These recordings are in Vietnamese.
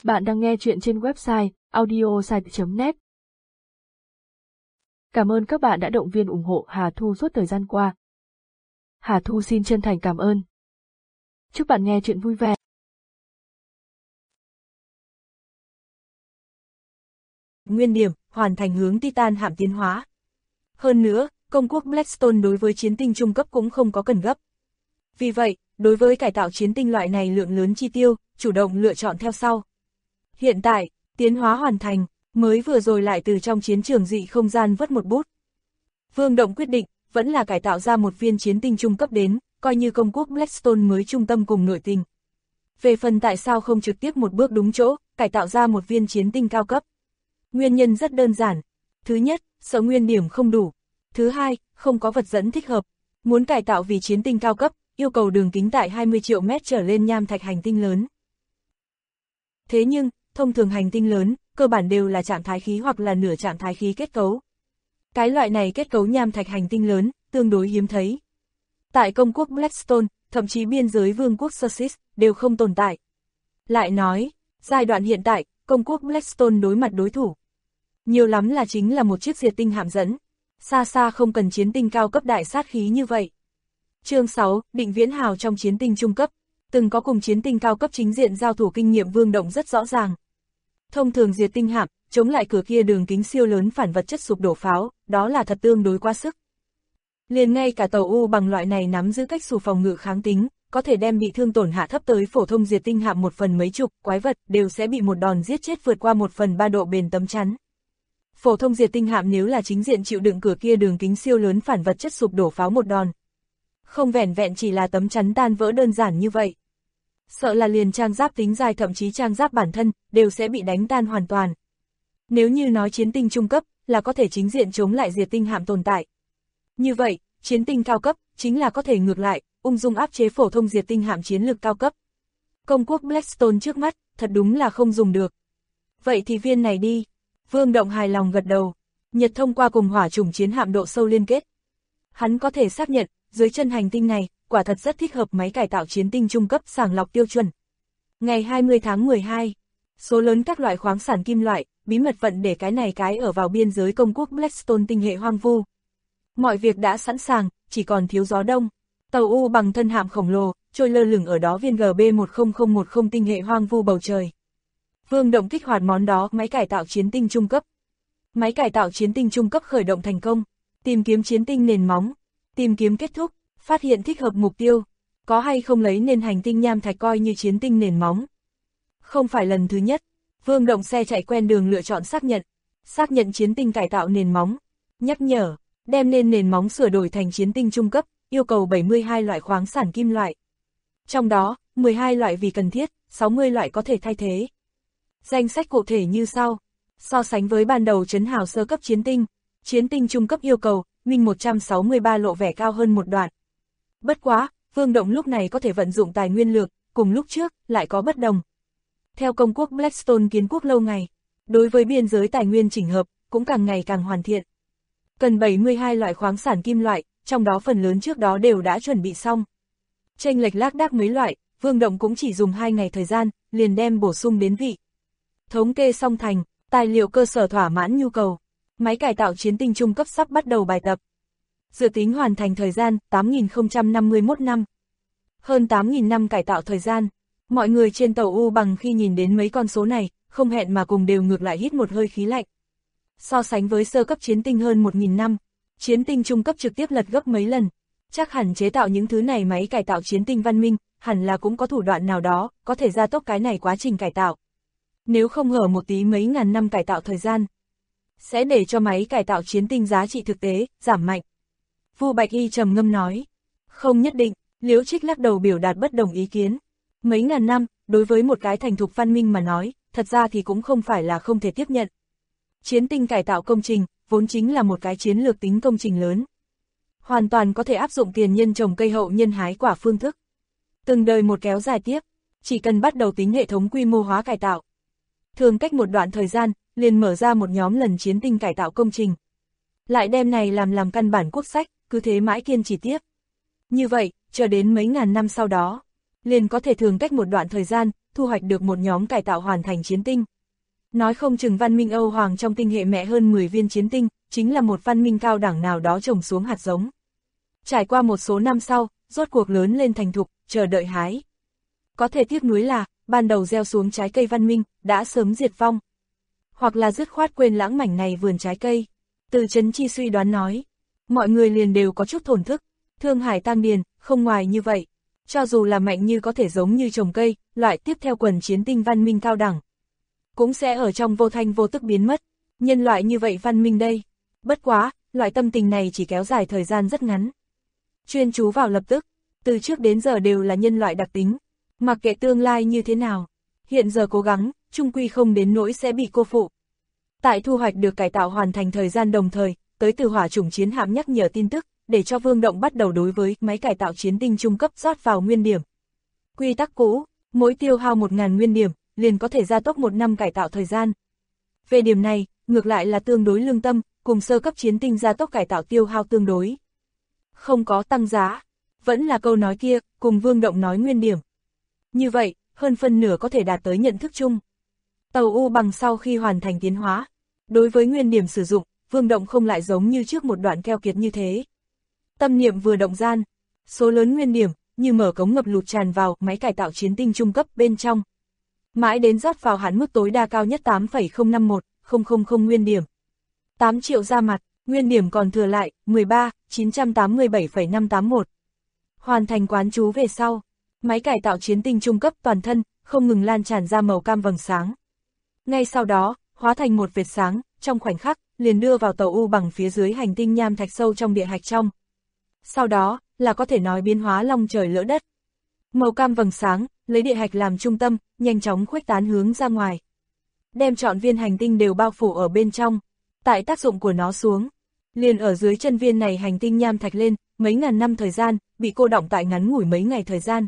Bạn đang nghe chuyện trên website audiosite.net. Cảm ơn các bạn đã động viên ủng hộ Hà Thu suốt thời gian qua. Hà Thu xin chân thành cảm ơn. Chúc bạn nghe chuyện vui vẻ. Nguyên điểm, hoàn thành hướng Titan hạm tiến hóa. Hơn nữa, công quốc Blackstone đối với chiến tinh trung cấp cũng không có cần gấp. Vì vậy, đối với cải tạo chiến tinh loại này lượng lớn chi tiêu, chủ động lựa chọn theo sau. Hiện tại, tiến hóa hoàn thành, mới vừa rồi lại từ trong chiến trường dị không gian vớt một bút. Vương Động quyết định, vẫn là cải tạo ra một viên chiến tinh trung cấp đến, coi như công quốc Blackstone mới trung tâm cùng nội tình. Về phần tại sao không trực tiếp một bước đúng chỗ, cải tạo ra một viên chiến tinh cao cấp. Nguyên nhân rất đơn giản. Thứ nhất, sợ nguyên điểm không đủ. Thứ hai, không có vật dẫn thích hợp. Muốn cải tạo vì chiến tinh cao cấp, yêu cầu đường kính tại 20 triệu mét trở lên nham thạch hành tinh lớn. Thế nhưng, thông thường hành tinh lớn, cơ bản đều là trạng thái khí hoặc là nửa trạng thái khí kết cấu. Cái loại này kết cấu nham thạch hành tinh lớn, tương đối hiếm thấy. Tại công quốc Blackstone, thậm chí biên giới vương quốc Sussex, đều không tồn tại. Lại nói, giai đoạn hiện tại, công quốc Blackstone đối mặt đối thủ. Nhiều lắm là chính là một chiếc diệt tinh hạm dẫn. Xa xa không cần chiến tinh cao cấp đại sát khí như vậy. Chương 6, Định Viễn Hào trong chiến tinh trung cấp. Từng có cùng chiến tinh cao cấp chính diện giao thủ kinh nghiệm Vương Động rất rõ ràng. Thông thường diệt tinh hạm, chống lại cửa kia đường kính siêu lớn phản vật chất sụp đổ pháo, đó là thật tương đối quá sức. Liền ngay cả tàu U bằng loại này nắm giữ cách xù phòng ngự kháng tính, có thể đem bị thương tổn hạ thấp tới phổ thông diệt tinh hạm 1/10 mấy chục quái vật đều sẽ bị một đòn giết chết vượt qua 1/3 độ bền tấm chắn. Phổ thông diệt tinh hạm nếu là chính diện chịu đựng cửa kia đường kính siêu lớn phản vật chất sụp đổ pháo một đòn. Không vẻn vẹn chỉ là tấm chắn tan vỡ đơn giản như vậy. Sợ là liền trang giáp tính dài thậm chí trang giáp bản thân, đều sẽ bị đánh tan hoàn toàn. Nếu như nói chiến tinh trung cấp, là có thể chính diện chống lại diệt tinh hạm tồn tại. Như vậy, chiến tinh cao cấp, chính là có thể ngược lại, ung dung áp chế phổ thông diệt tinh hạm chiến lược cao cấp. Công quốc Blackstone trước mắt, thật đúng là không dùng được. Vậy thì viên này đi. Vương Động hài lòng gật đầu. Nhật thông qua cùng hỏa chủng chiến hạm độ sâu liên kết. Hắn có thể xác nhận, dưới chân hành tinh này, quả thật rất thích hợp máy cải tạo chiến tinh trung cấp sàng lọc tiêu chuẩn. Ngày 20 tháng 12, số lớn các loại khoáng sản kim loại, bí mật vận để cái này cái ở vào biên giới công quốc Blackstone tinh hệ hoang vu. Mọi việc đã sẵn sàng, chỉ còn thiếu gió đông. Tàu U bằng thân hạm khổng lồ, trôi lơ lửng ở đó viên GB10010 tinh hệ hoang vu bầu trời. Vương Động kích hoạt món đó máy cải tạo chiến tinh trung cấp. Máy cải tạo chiến tinh trung cấp khởi động thành công. Tìm kiếm chiến tinh nền móng. Tìm kiếm kết thúc. Phát hiện thích hợp mục tiêu. Có hay không lấy nên hành tinh nham thạch coi như chiến tinh nền móng. Không phải lần thứ nhất. Vương Động xe chạy quen đường lựa chọn xác nhận. Xác nhận chiến tinh cải tạo nền móng. Nhắc nhở. Đem nên nền móng sửa đổi thành chiến tinh trung cấp. Yêu cầu 72 loại khoáng sản kim loại. Trong đó, 12 loại vì cần thiết, 60 loại có thể thay thế. Danh sách cụ thể như sau. So sánh với ban đầu trấn hào sơ cấp chiến tinh trung cấp yêu cầu, Minh 163 lộ vẻ cao hơn một đoạn. Bất quá, Vương Động lúc này có thể vận dụng tài nguyên lược, cùng lúc trước, lại có bất đồng. Theo công quốc Blackstone kiến quốc lâu ngày, đối với biên giới tài nguyên chỉnh hợp, cũng càng ngày càng hoàn thiện. Cần 72 loại khoáng sản kim loại, trong đó phần lớn trước đó đều đã chuẩn bị xong. Chênh lệch lác đác mấy loại, Vương Động cũng chỉ dùng 2 ngày thời gian, liền đem bổ sung đến vị. Thống kê xong thành, tài liệu cơ sở thỏa mãn nhu cầu. Máy cải tạo chiến tinh trung cấp sắp bắt đầu bài tập. Dự tính hoàn thành thời gian 8051 năm. Hơn 8000 năm cải tạo thời gian. Mọi người trên tàu U bằng khi nhìn đến mấy con số này, không hẹn mà cùng đều ngược lại hít một hơi khí lạnh. So sánh với sơ cấp chiến tinh hơn 1000 năm, chiến tinh trung cấp trực tiếp lật gấp mấy lần. Chắc hẳn chế tạo những thứ này máy cải tạo chiến tinh văn minh, hẳn là cũng có thủ đoạn nào đó, có thể gia tốc cái này quá trình cải tạo. Nếu không hở một tí mấy ngàn năm cải tạo thời gian, sẽ để cho máy cải tạo chiến tinh giá trị thực tế giảm mạnh. Vu Bạch Y trầm ngâm nói. Không nhất định, Liễu Trích lắc đầu biểu đạt bất đồng ý kiến. Mấy ngàn năm, đối với một cái thành thục văn minh mà nói, thật ra thì cũng không phải là không thể tiếp nhận. Chiến tinh cải tạo công trình, vốn chính là một cái chiến lược tính công trình lớn. Hoàn toàn có thể áp dụng tiền nhân trồng cây hậu nhân hái quả phương thức. Từng đời một kéo dài tiếp, chỉ cần bắt đầu tính hệ thống quy mô hóa cải tạo. Thường cách một đoạn thời gian, liền mở ra một nhóm lần chiến tinh cải tạo công trình. Lại đem này làm căn bản quốc sách, cứ thế mãi kiên trì tiếp. Như vậy, chờ đến mấy ngàn năm sau đó, liền có thể thường cách một đoạn thời gian, thu hoạch được một nhóm cải tạo hoàn thành chiến tinh. Nói không chừng văn minh Âu Hoàng trong tinh hệ mẹ hơn 10 viên chiến tinh, chính là một văn minh cao đẳng nào đó trồng xuống hạt giống. Trải qua một số năm sau, rốt cuộc lớn lên thành thục, chờ đợi hái. Có thể tiếc nuối là, ban đầu gieo xuống trái cây văn minh, đã sớm diệt vong. Hoặc là dứt khoát quên lãng mảnh này vườn trái cây. Từ Trấn Chi suy đoán nói, mọi người liền đều có chút thổn thức. Thương Hải Tăng Điền, không ngoài như vậy. Cho dù là mạnh như có thể giống như trồng cây, loại tiếp theo quần chiến tinh văn minh cao đẳng, cũng sẽ ở trong vô thanh vô tức biến mất. Nhân loại như vậy văn minh đây. Bất quá, loại tâm tình này chỉ kéo dài thời gian rất ngắn. Chuyên chú vào lập tức, từ trước đến giờ đều là nhân loại đặc tính. Mặc kệ tương lai như thế nào, hiện giờ cố gắng, chung quy không đến nỗi sẽ bị cô phụ. Tại thu hoạch được cải tạo hoàn thành thời gian đồng thời, tới từ hỏa chủng chiến hạm nhắc nhở tin tức, để cho Vương Động bắt đầu đối với máy cải tạo chiến tinh trung cấp rót vào nguyên điểm. Quy tắc cũ, mỗi tiêu hao 1000 nguyên điểm, liền có thể gia tốc 1 năm cải tạo thời gian. Về điểm này, ngược lại là tương đối lương tâm, cùng sơ cấp chiến tinh gia tốc cải tạo tiêu hao tương đối. Không có tăng giá, vẫn là câu nói kia, cùng Vương Động nói nguyên điểm. Như vậy, hơn phân nửa có thể đạt tới nhận thức chung. Tàu U bằng sau khi hoàn thành tiến hóa, đối với nguyên điểm sử dụng, Vương Động không lại giống như trước một đoạn keo kiệt như thế. Tâm niệm vừa động gian, số lớn nguyên điểm, như mở cống ngập lụt tràn vào máy cải tạo chiến tinh trung cấp bên trong. Mãi đến rót vào hạn mức tối đa cao nhất 8,051000 nguyên điểm. 8 triệu ra mặt, nguyên điểm còn thừa lại, 13.987,581. Hoàn thành quán chú về sau, máy cải tạo chiến tinh trung cấp toàn thân, không ngừng lan tràn ra màu cam vầng sáng. Ngay sau đó, hóa thành một vệt sáng, trong khoảnh khắc, liền đưa vào tàu U bằng phía dưới hành tinh nham thạch sâu trong địa hạch trong. Sau đó, là có thể nói biến hóa long trời lỡ đất. Màu cam vầng sáng, lấy địa hạch làm trung tâm, nhanh chóng khuếch tán hướng ra ngoài. Đem trọn viên hành tinh đều bao phủ ở bên trong. Tại tác dụng của nó xuống, liền ở dưới chân viên này hành tinh nham thạch lên, mấy ngàn năm thời gian, bị cô đọng tại ngắn ngủi mấy ngày thời gian.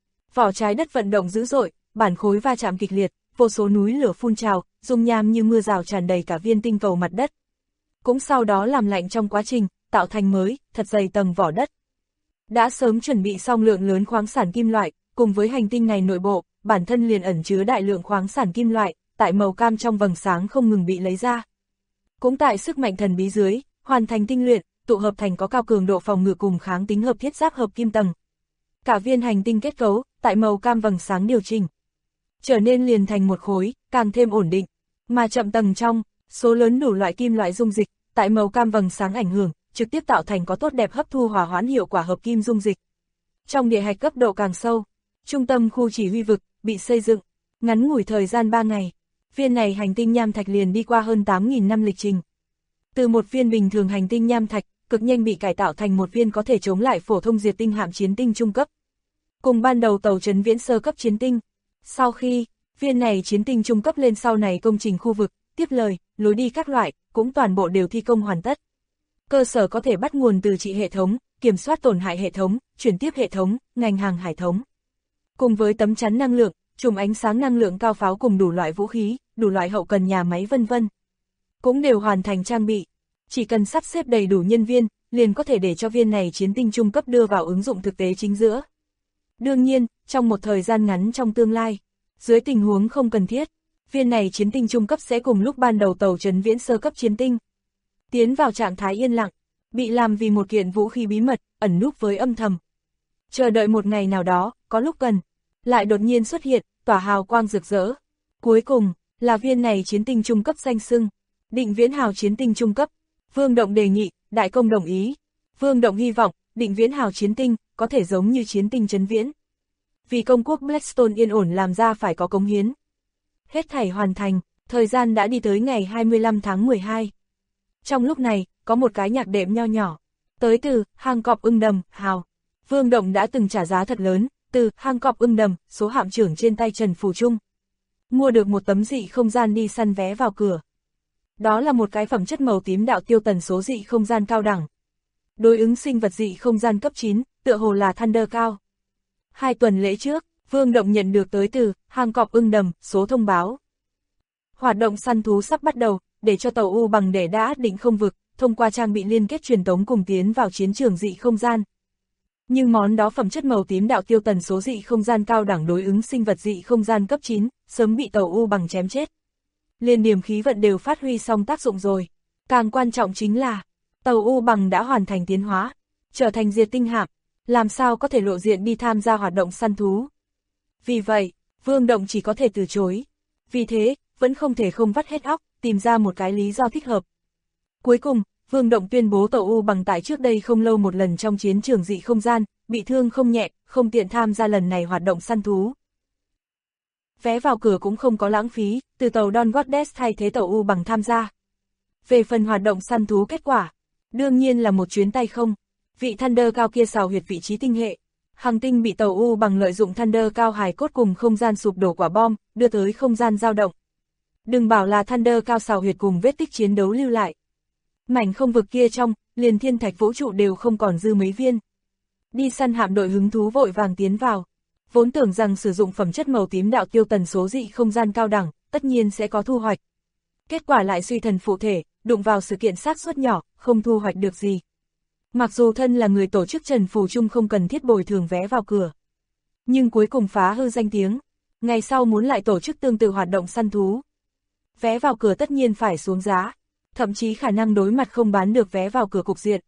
Vỏ trái đất vận động dữ dội, bản khối va chạm kịch liệt, vô số núi lửa phun trào, dung nham như mưa rào tràn đầy cả viên tinh cầu mặt đất. Cũng sau đó làm lạnh trong quá trình, tạo thành mới, thật dày tầng vỏ đất. Đã sớm chuẩn bị xong lượng lớn khoáng sản kim loại, cùng với hành tinh này nội bộ, bản thân liền ẩn chứa đại lượng khoáng sản kim loại, tại màu cam trong vầng sáng không ngừng bị lấy ra. Cũng tại sức mạnh thần bí dưới, hoàn thành tinh luyện, tụ hợp thành có cao cường độ phòng ngự cùng kháng tính hợp thiết giáp hợp kim tầng. Cả viên hành tinh kết cấu, tại màu cam vầng sáng điều chỉnh, trở nên liền thành một khối, càng thêm ổn định, mà chậm tầng trong, số lớn đủ loại kim loại dung dịch, tại màu cam vầng sáng ảnh hưởng, trực tiếp tạo thành có tốt đẹp hấp thu hòa hoãn hiệu quả hợp kim dung dịch. Trong địa hạch cấp độ càng sâu, trung tâm khu chỉ huy vực, bị xây dựng, ngắn ngủi thời gian 3 ngày, viên này hành tinh nham thạch liền đi qua hơn 8.000 năm lịch trình. Từ một viên bình thường hành tinh nham thạch, cực nhanh bị cải tạo thành một viên có thể chống lại phổ thông diệt tinh hạm chiến tinh trung cấp. Cùng ban đầu tàu Trấn Viễn sơ cấp chiến tinh. Sau khi, viên này chiến tinh trung cấp lên sau này công trình khu vực, tiếp lời, lối đi các loại, cũng toàn bộ đều thi công hoàn tất. Cơ sở có thể bắt nguồn từ trị hệ thống, kiểm soát tổn hại hệ thống, chuyển tiếp hệ thống, ngành hàng hải thống. Cùng với tấm chắn năng lượng, chùm ánh sáng năng lượng cao pháo cùng đủ loại vũ khí, đủ loại hậu cần nhà máy vân vân, cũng đều hoàn thành trang bị. Chỉ cần sắp xếp đầy đủ nhân viên, liền có thể để cho viên này chiến tinh trung cấp đưa vào ứng dụng thực tế chính giữa. Đương nhiên, trong một thời gian ngắn trong tương lai, dưới tình huống không cần thiết, viên này chiến tinh trung cấp sẽ cùng lúc ban đầu tàu Trấn Viễn sơ cấp chiến tinh tiến vào trạng thái yên lặng, bị làm vì một kiện vũ khí bí mật, ẩn núp với âm thầm. Chờ đợi một ngày nào đó, có lúc cần, lại đột nhiên xuất hiện, tỏa hào quang rực rỡ. Cuối cùng, là viên này chiến tinh trung cấp danh xưng, Định Viễn Hào chiến tinh trung cấp. Vương Động đề nghị, Đại Công đồng ý. Vương Động hy vọng, Định Viễn Hào chiến tinh, có thể giống như chiến tinh Trấn Viễn. Vì công quốc Blackstone yên ổn làm ra phải có cống hiến. Hết thảy hoàn thành, thời gian đã đi tới ngày 25 tháng 12. Trong lúc này, có một cái nhạc đệm nho nhỏ, tới từ Hang Cọp Ưng Đầm, Hào. Vương Động đã từng trả giá thật lớn, từ Hang Cọp Ưng Đầm, số hạm trưởng trên tay Trần Phù Trung. Mua được một tấm dị không gian đi săn vé vào cửa. Đó là một cái phẩm chất màu tím đạo tiêu tần số dị không gian cao đẳng. Đối ứng sinh vật dị không gian cấp 9, tựa hồ là Thunder cao. 2 tuần lễ trước, Vương Động nhận được tới từ Hang Cọp Ưng Đầm, số thông báo. Hoạt động săn thú sắp bắt đầu, để cho tàu U bằng để đã định không vực, thông qua trang bị liên kết truyền tống cùng tiến vào chiến trường dị không gian. Nhưng món đó phẩm chất màu tím đạo tiêu tần số dị không gian cao đẳng đối ứng sinh vật dị không gian cấp 9, sớm bị tàu U bằng chém chết. Liên điểm khí vận đều phát huy xong tác dụng rồi. Càng quan trọng chính là, tàu U bằng đã hoàn thành tiến hóa, trở thành diệt tinh hạm, làm sao có thể lộ diện đi tham gia hoạt động săn thú. Vì vậy, Vương Động chỉ có thể từ chối. Vì thế, vẫn không thể không vắt hết óc, tìm ra một cái lý do thích hợp. Cuối cùng, Vương Động tuyên bố tàu U bằng tại trước đây không lâu một lần trong chiến trường dị không gian, bị thương không nhẹ, không tiện tham gia lần này hoạt động săn thú. Vé vào cửa cũng không có lãng phí, từ tàu Dawn Goddess thay thế tàu U bằng tham gia. Về phần hoạt động săn thú kết quả, đương nhiên là một chuyến tay không. Vị Thunder cao kia xào huyệt vị trí tinh hệ. Hành tinh bị tàu U bằng lợi dụng Thunder cao hài cốt cùng không gian sụp đổ quả bom, đưa tới không gian dao động. Đừng bảo là Thunder cao xào huyệt cùng vết tích chiến đấu lưu lại. Mảnh không vực kia trong, liền thiên thạch vũ trụ đều không còn dư mấy viên. Đi săn hạm đội hứng thú vội vàng tiến vào. Vốn tưởng rằng sử dụng phẩm chất màu tím đạo tiêu tần số dị không gian cao đẳng, tất nhiên sẽ có thu hoạch. Kết quả lại suy thần phụ thể, đụng vào sự kiện xác suất nhỏ, không thu hoạch được gì. Mặc dù thân là người tổ chức Trần Phù Trung không cần thiết bồi thường vé vào cửa. Nhưng cuối cùng phá hư danh tiếng. Ngày sau muốn lại tổ chức tương tự hoạt động săn thú. Vé vào cửa tất nhiên phải xuống giá. Thậm chí khả năng đối mặt không bán được vé vào cửa cục diện.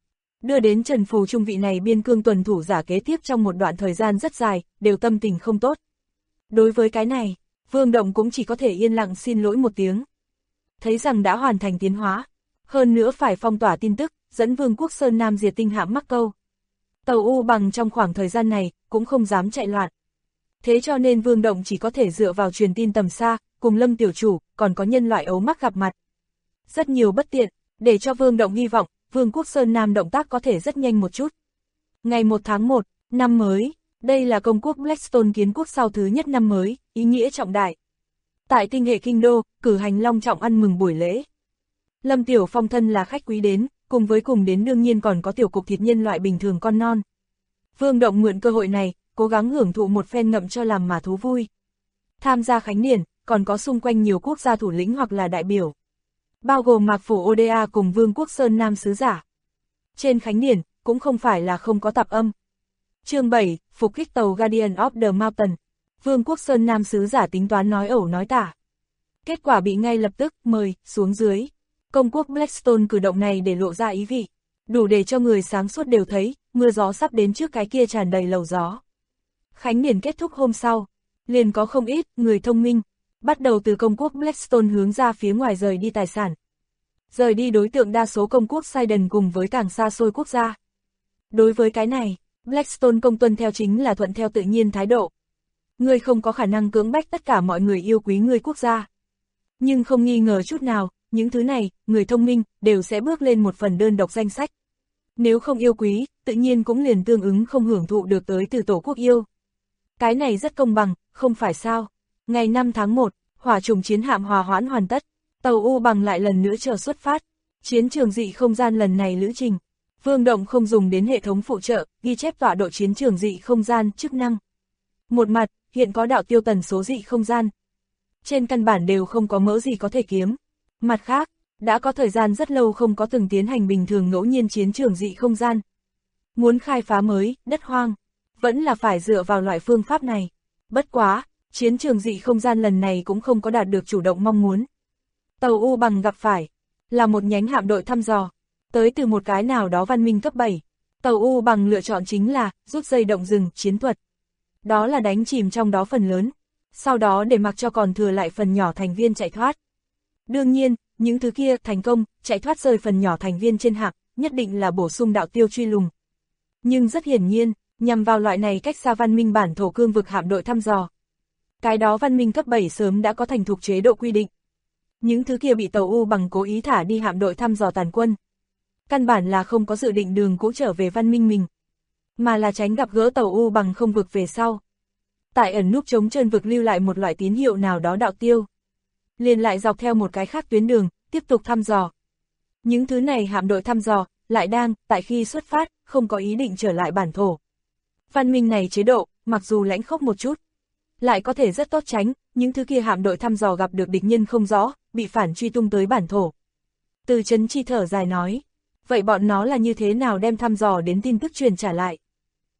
Đưa đến Trần Phù Trung vị này biên cương tuần thủ giả kế tiếp trong một đoạn thời gian rất dài, đều tâm tình không tốt. Đối với cái này, Vương Động cũng chỉ có thể yên lặng xin lỗi một tiếng. Thấy rằng đã hoàn thành tiến hóa. Hơn nữa phải phong tỏa tin tức, dẫn Vương quốc Sơn Nam diệt tinh hạm mắc câu. Tàu U bằng trong khoảng thời gian này, cũng không dám chạy loạn. Thế cho nên Vương Động chỉ có thể dựa vào truyền tin tầm xa, cùng Lâm tiểu chủ, còn có nhân loại ấu mắc gặp mặt. Rất nhiều bất tiện, để cho Vương Động hy vọng, Vương quốc Sơn Nam động tác có thể rất nhanh một chút. Ngày 1 tháng 1, năm mới, đây là công quốc Blackstone kiến quốc sau thứ nhất năm mới, ý nghĩa trọng đại. Tại tinh hệ kinh đô, cử hành long trọng ăn mừng buổi lễ. Lâm Tiểu Phong thân là khách quý đến, cùng đến đương nhiên còn có tiểu cục thịt nhân loại bình thường con non. Vương Động mượn cơ hội này, cố gắng hưởng thụ một phen ngậm cho làm mà thú vui. Tham gia khánh điển, còn có xung quanh nhiều quốc gia thủ lĩnh hoặc là đại biểu. Bao gồm Mạc Phủ Oda cùng Vương quốc Sơn Nam sứ giả. Trên khánh điển, cũng không phải là không có tạp âm. Chương 7, phục kích tàu Guardian of the Mountain. Vương quốc Sơn Nam sứ giả tính toán nói ẩu nói tả. Kết quả bị ngay lập tức mời xuống dưới. Công quốc Blackstone cử động này để lộ ra ý vị. Đủ để cho người sáng suốt đều thấy, mưa gió sắp đến trước cái kia tràn đầy lầu gió. Khánh điển kết thúc hôm sau. Liền có không ít người thông minh. Bắt đầu từ công quốc Blackstone hướng ra phía ngoài rời đi tài sản. Rời đi đối tượng đa số công quốc Sidon cùng với càng xa xôi quốc gia. Đối với cái này, Blackstone công tuân theo chính là thuận theo tự nhiên thái độ. Ngươi không có khả năng cưỡng bách tất cả mọi người yêu quý ngươi quốc gia. Nhưng không nghi ngờ chút nào, những thứ này, người thông minh, đều sẽ bước lên một phần đơn độc danh sách. Nếu không yêu quý, tự nhiên cũng liền tương ứng không hưởng thụ được tới từ tổ quốc yêu. Cái này rất công bằng, không phải sao? Ngày 5 tháng 1, hỏa trùng chiến hạm hòa hoãn hoàn tất, tàu U bằng lại lần nữa chờ xuất phát. Chiến trường dị không gian lần này lữ trình, Vương Động không dùng đến hệ thống phụ trợ, ghi chép tọa độ chiến trường dị không gian chức năng. Một mặt, hiện có đạo tiêu tần số dị không gian. Trên căn bản đều không có mỡ gì có thể kiếm. Mặt khác, đã có thời gian rất lâu không có từng tiến hành bình thường ngẫu nhiên chiến trường dị không gian. Muốn khai phá mới, đất hoang, vẫn là phải dựa vào loại phương pháp này. Bất quá, chiến trường dị không gian lần này cũng không có đạt được chủ động mong muốn. Tàu U bằng gặp phải, là một nhánh hạm đội thăm dò, tới từ một cái nào đó văn minh cấp 7. Tàu U bằng lựa chọn chính là, rút dây động rừng, chiến thuật. Đó là đánh chìm trong đó phần lớn, sau đó để mặc cho còn thừa lại phần nhỏ thành viên chạy thoát. Đương nhiên, những thứ kia thành công, chạy thoát rơi phần nhỏ thành viên trên hạm, nhất định là bổ sung đạo tiêu truy lùng. Nhưng rất hiển nhiên, nhằm vào loại này cách xa văn minh bản thổ cương vực hạm đội thăm dò. Cái đó văn minh cấp 7 sớm đã có thành thục chế độ quy định. Những thứ kia bị tàu U bằng cố ý thả đi hạm đội thăm dò tàn quân. Căn bản là không có dự định đường cũ trở về văn minh mình, mà là tránh gặp gỡ tàu U bằng không vực về sau. Tại ẩn núp chống trơn vực lưu lại một loại tín hiệu nào đó đạo tiêu. Liền lại dọc theo một cái khác tuyến đường, tiếp tục thăm dò. Những thứ này hạm đội thăm dò, lại đang, tại khi xuất phát, không có ý định trở lại bản thổ. Văn minh này chế độ, mặc dù lãnh khốc một chút, lại có thể rất tốt tránh, những thứ kia hạm đội thăm dò gặp được địch nhân không rõ, bị phản truy tung tới bản thổ. Từ Trấn Chi thở dài nói, vậy bọn nó là như thế nào đem thăm dò đến tin tức truyền trả lại?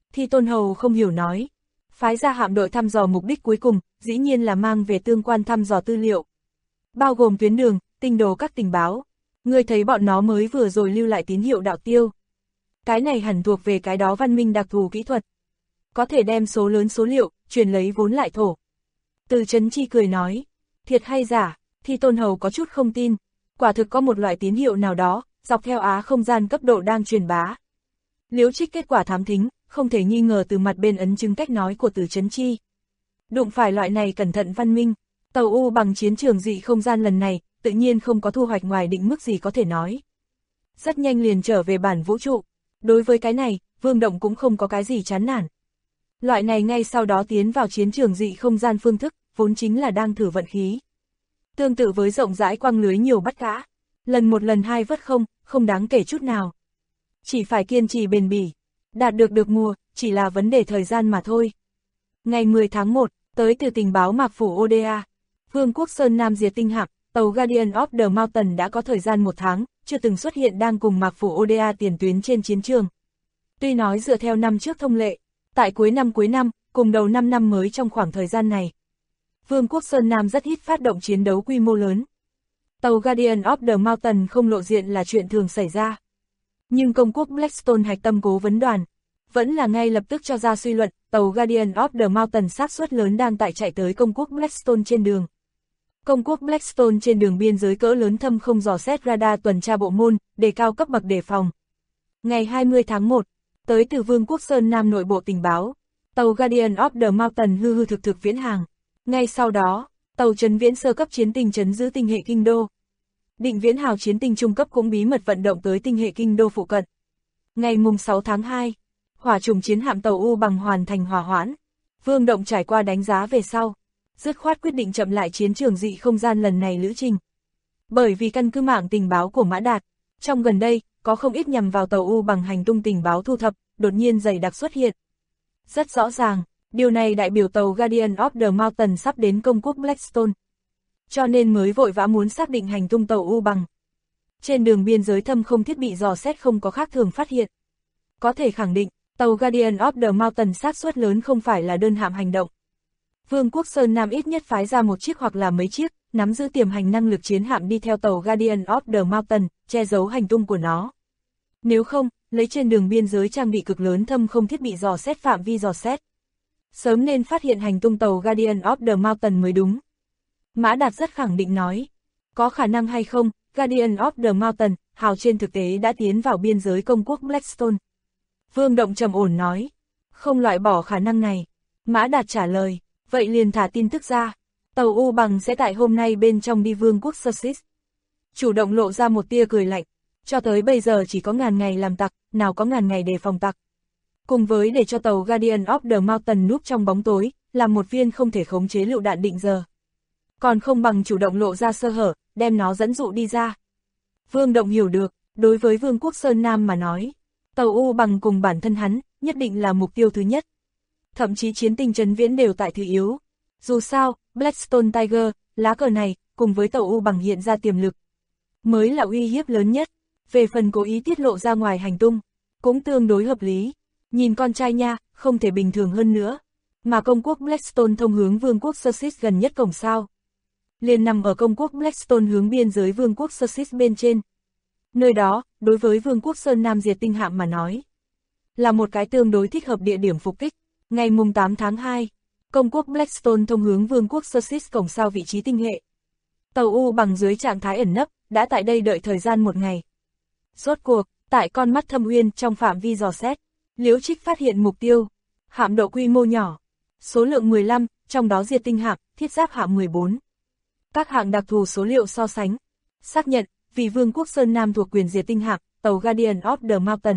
Thi Tôn Hầu không hiểu nói. Phái ra hạm đội thăm dò mục đích cuối cùng, dĩ nhiên là mang về tương quan thăm dò tư liệu. Bao gồm tuyến đường, tinh đồ các tình báo. Ngươi thấy bọn nó mới vừa rồi lưu lại tín hiệu đạo tiêu. Cái này hẳn thuộc về cái đó văn minh đặc thù kỹ thuật. Có thể đem số lớn số liệu, truyền lấy vốn lại thổ. Từ Chấn Chi cười nói, thiệt hay giả, Thi Tôn Hầu có chút không tin. Quả thực có một loại tín hiệu nào đó, dọc theo á không gian cấp độ đang truyền bá. Liễu Trích kết quả thám thính, không thể nghi ngờ từ mặt bên ấn chứng cách nói của Từ Chấn Chi. Đụng phải loại này cẩn thận văn minh, tàu U bằng chiến trường dị không gian lần này, tự nhiên không có thu hoạch ngoài định mức gì có thể nói. Rất nhanh liền trở về bản vũ trụ. Đối với cái này, Vương Động cũng không có cái gì chán nản. Loại này ngay sau đó tiến vào chiến trường dị không gian phương thức, vốn chính là đang thử vận khí. Tương tự với rộng rãi quăng lưới nhiều bắt cá. Lần một lần hai vớt không đáng kể chút nào. Chỉ phải kiên trì bền bỉ. Đạt được mùa, chỉ là vấn đề thời gian mà thôi. Ngày 10 tháng 1, tới từ tình báo Mạc Phủ Oda. Vương quốc Sơn Nam diệt tinh hạm, tàu Guardian of the Mountain đã có thời gian 1 tháng, chưa từng xuất hiện đang cùng Mạc Phủ Oda tiền tuyến trên chiến trường. Tuy nói dựa theo năm trước thông lệ, tại cuối năm, cùng đầu 5 năm mới trong khoảng thời gian này, Vương quốc Sơn Nam rất ít phát động chiến đấu quy mô lớn. Tàu Guardian of the Mountain không lộ diện là chuyện thường xảy ra. Nhưng công quốc Blackstone hạch tâm cố vấn đoàn, vẫn là ngay lập tức cho ra suy luận, tàu Guardian of the Mountain xác suất lớn đang tại chạy tới công quốc Blackstone trên đường. Công quốc Blackstone trên đường biên giới cỡ lớn thâm không dò xét radar tuần tra bộ môn, đề cao cấp bậc đề phòng. Ngày 20 tháng 1, tới từ Vương quốc Sơn Nam nội bộ tình báo, tàu Guardian of the Mountain hư thực viễn hàng. Ngay sau đó, tàu Trấn Viễn sơ cấp chiến tinh trấn giữ tinh hệ kinh đô. Định Viễn hào chiến tinh trung cấp cũng bí mật vận động tới tinh hệ kinh đô phụ cận. Ngày mùng 6 tháng 2, hỏa trùng chiến hạm tàu U bằng hoàn thành hỏa hoãn. Vương Động trải qua đánh giá về sau, dứt khoát quyết định chậm lại chiến trường dị không gian lần này lữ trình. Bởi vì căn cứ mạng tình báo của Mã Đạt, trong gần đây, có không ít nhằm vào tàu U bằng hành tung tình báo thu thập, đột nhiên dày đặc xuất hiện. Rất rõ ràng, điều này đại biểu tàu Guardian of the Mountain sắp đến công quốc Blackstone. Cho nên mới vội vã muốn xác định hành tung tàu U bằng. Trên đường biên giới thâm không thiết bị dò xét không có khác thường phát hiện. Có thể khẳng định, tàu Guardian of the Mountain xác suất lớn không phải là đơn hạm hành động. Vương quốc Sơn Nam ít nhất phái ra một chiếc hoặc là mấy chiếc, nắm giữ tiềm hành năng lực chiến hạm đi theo tàu Guardian of the Mountain, che giấu hành tung của nó. Nếu không, lấy trên đường biên giới trang bị cực lớn thâm không thiết bị dò xét phạm vi dò xét. Sớm nên phát hiện hành tung tàu Guardian of the Mountain mới đúng. Mã Đạt rất khẳng định nói, có khả năng hay không, Guardian of the Mountain, hào trên thực tế đã tiến vào biên giới công quốc Blackstone. Vương Động trầm ổn nói, không loại bỏ khả năng này. Mã Đạt trả lời, vậy liền thả tin tức ra, tàu U bằng sẽ tại hôm nay bên trong đi Vương quốc Sussex. Chủ động lộ ra một tia cười lạnh, cho tới bây giờ chỉ có ngàn ngày làm tặc, nào có ngàn ngày đề phòng tặc. Cùng với để cho tàu Guardian of the Mountain núp trong bóng tối, làm một viên không thể khống chế lựu đạn định giờ. Còn không bằng chủ động lộ ra sơ hở, đem nó dẫn dụ đi ra. Vương Động hiểu được, đối với Vương quốc Sơn Nam mà nói, tàu U bằng cùng bản thân hắn, nhất định là mục tiêu thứ nhất. Thậm chí chiến tinh Trấn Viễn đều tại thứ yếu. Dù sao, Blackstone Tiger, lá cờ này, cùng với tàu U bằng hiện ra tiềm lực, mới là uy hiếp lớn nhất. Về phần cố ý tiết lộ ra ngoài hành tung, cũng tương đối hợp lý. Nhìn con trai nha, không thể bình thường hơn nữa. Mà công quốc Blackstone thông hướng Vương quốc Sussex gần nhất cổng sao. Liền nằm ở công quốc Blackstone hướng biên giới Vương quốc Sussex bên trên. Nơi đó, đối với Vương quốc Sơn Nam diệt tinh hạm mà nói, là một cái tương đối thích hợp địa điểm phục kích. Ngày mùng 8 tháng 2, công quốc Blackstone thông hướng Vương quốc Sussex cổng sao vị trí tinh hệ. Tàu U bằng dưới trạng thái ẩn nấp, đã tại đây đợi thời gian 1 ngày. Rốt cuộc, tại con mắt thâm uyên trong phạm vi dò xét, Liễu Trích phát hiện mục tiêu, hạm độ quy mô nhỏ, số lượng 15, trong đó diệt tinh hạm, thiết giáp hạm 14. Các hạng đặc thù số liệu so sánh, xác nhận, vì Vương quốc Sơn Nam thuộc quyền diệt tinh hạm, tàu Guardian of the Mountain.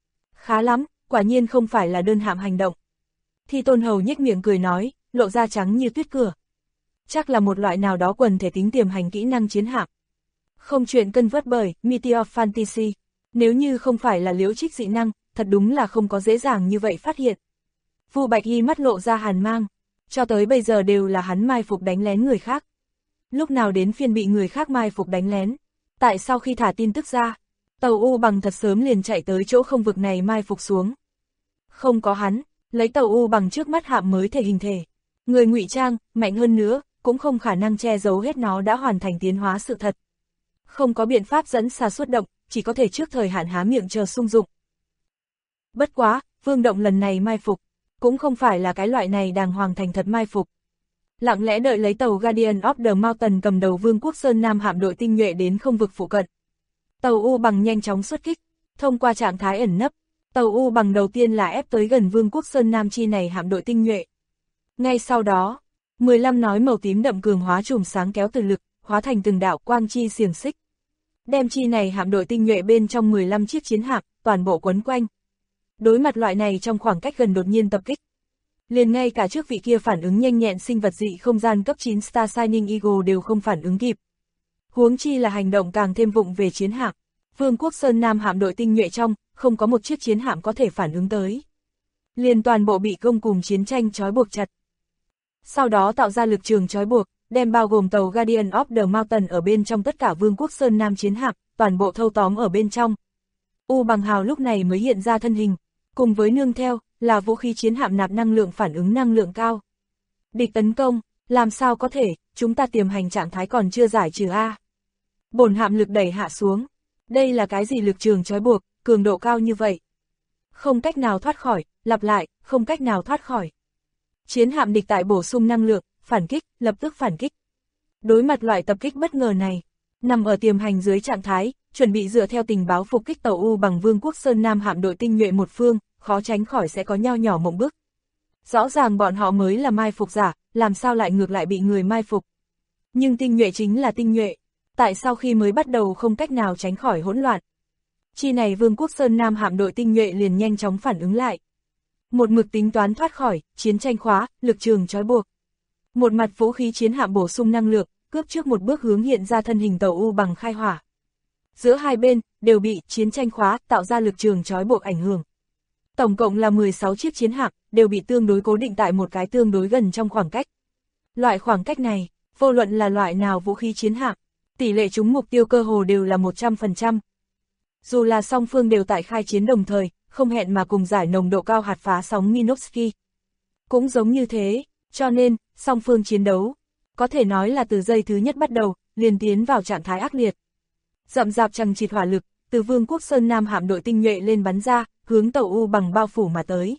Khá lắm, quả nhiên không phải là đơn hạm hành động. Thi Tôn Hầu nhếch miệng cười nói, lộ ra trắng như tuyết cửa. Chắc là một loại nào đó quần thể tính tiềm hành kỹ năng chiến hạm. Không chuyện cân vớt bởi Meteor Fantasy. Nếu như không phải là Liễu Trích dị năng, thật đúng là không có dễ dàng như vậy phát hiện. Vu Bạch Hy mắt lộ ra hàn mang, cho tới bây giờ đều là hắn mai phục đánh lén người khác. Lúc nào đến phiên bị người khác mai phục đánh lén, tại sao khi thả tin tức ra, tàu U bằng thật sớm liền chạy tới chỗ không vực này mai phục xuống. Không có hắn, lấy tàu U bằng trước mắt hạm mới thể hình thể. Người ngụy trang, mạnh hơn nữa, cũng không khả năng che giấu hết nó đã hoàn thành tiến hóa sự thật. Không có biện pháp dẫn xa suốt động, chỉ có thể trước thời hạn há miệng chờ sung dụng. Bất quá, Vương Động lần này mai phục, cũng không phải là cái loại này đàng hoàng thành thật mai phục. Lặng lẽ đợi lấy tàu Guardian of the Mountain cầm đầu Vương quốc Sơn Nam hạm đội tinh nhuệ đến không vực phụ cận. Tàu U bằng nhanh chóng xuất kích, thông qua trạng thái ẩn nấp, tàu U bằng đầu tiên là ép tới gần Vương quốc Sơn Nam chi này hạm đội tinh nhuệ. Ngay sau đó, 15 nói màu tím đậm cường hóa chùm sáng kéo từ lực, hóa thành từng đạo quang chi xiềng xích. Đem chi này hạm đội tinh nhuệ bên trong 15 chiếc chiến hạm, toàn bộ quấn quanh. Đối mặt loại này trong khoảng cách gần đột nhiên tập kích. Liền ngay cả trước vị kia phản ứng nhanh nhẹn sinh vật dị không gian cấp 9 Star Shining Eagle đều không phản ứng kịp. Huống chi là hành động càng thêm vụng về chiến hạm. Vương quốc Sơn Nam hạm đội tinh nhuệ trong, không có một chiếc chiến hạm có thể phản ứng tới. Liền toàn bộ bị công cùng chiến tranh trói buộc chặt. Sau đó tạo ra lực trường trói buộc, đem bao gồm tàu Guardian of the Mountain ở bên trong tất cả Vương quốc Sơn Nam chiến hạm, toàn bộ thâu tóm ở bên trong. U bằng hào lúc này mới hiện ra thân hình, cùng với nương theo, là vũ khí chiến hạm nạp năng lượng phản ứng năng lượng cao. Địch tấn công, làm sao có thể, chúng ta tiềm hành trạng thái còn chưa giải trừ A. Bổn hạm lực đẩy hạ xuống, đây là cái gì lực trường trói buộc, cường độ cao như vậy. Không cách nào thoát khỏi, lặp lại, không cách nào thoát khỏi. Chiến hạm địch tại bổ sung năng lượng, phản kích, lập tức phản kích. Đối mặt loại tập kích bất ngờ này, nằm ở tiềm hành dưới trạng thái, chuẩn bị dựa theo tình báo phục kích tàu U bằng Vương quốc Sơn Nam hạm đội tinh nhuệ một phương, khó tránh khỏi sẽ có nho nhỏ mộng bức. Rõ ràng bọn họ mới là mai phục giả, làm sao lại ngược lại bị người mai phục. Nhưng tinh nhuệ chính là tinh nhuệ, tại sao khi mới bắt đầu không cách nào tránh khỏi hỗn loạn. Chi này Vương quốc Sơn Nam hạm đội tinh nhuệ liền nhanh chóng phản ứng lại. Một mực tính toán thoát khỏi, chiến tranh khóa, lực trường trói buộc. Một mặt vũ khí chiến hạm bổ sung năng lượng, cướp trước một bước hướng hiện ra thân hình tàu U bằng khai hỏa. Giữa hai bên, đều bị chiến tranh khóa tạo ra lực trường trói buộc ảnh hưởng. Tổng cộng là 16 chiếc chiến hạm, đều bị tương đối cố định tại một cái tương đối gần trong khoảng cách. Loại khoảng cách này, vô luận là loại nào vũ khí chiến hạm, tỷ lệ trúng mục tiêu cơ hồ đều là 100%. Dù là song phương đều tại khai chiến đồng thời, không hẹn mà cùng giải nồng độ cao hạt phá sóng Minovsky. Cũng giống như thế, cho nên, song phương chiến đấu, có thể nói là từ giây thứ nhất bắt đầu, liền tiến vào trạng thái ác liệt. Rậm rạp chằng chịt hỏa lực, từ Vương quốc Sơn Nam hạm đội tinh nhuệ lên bắn ra, hướng tàu U bằng bao phủ mà tới.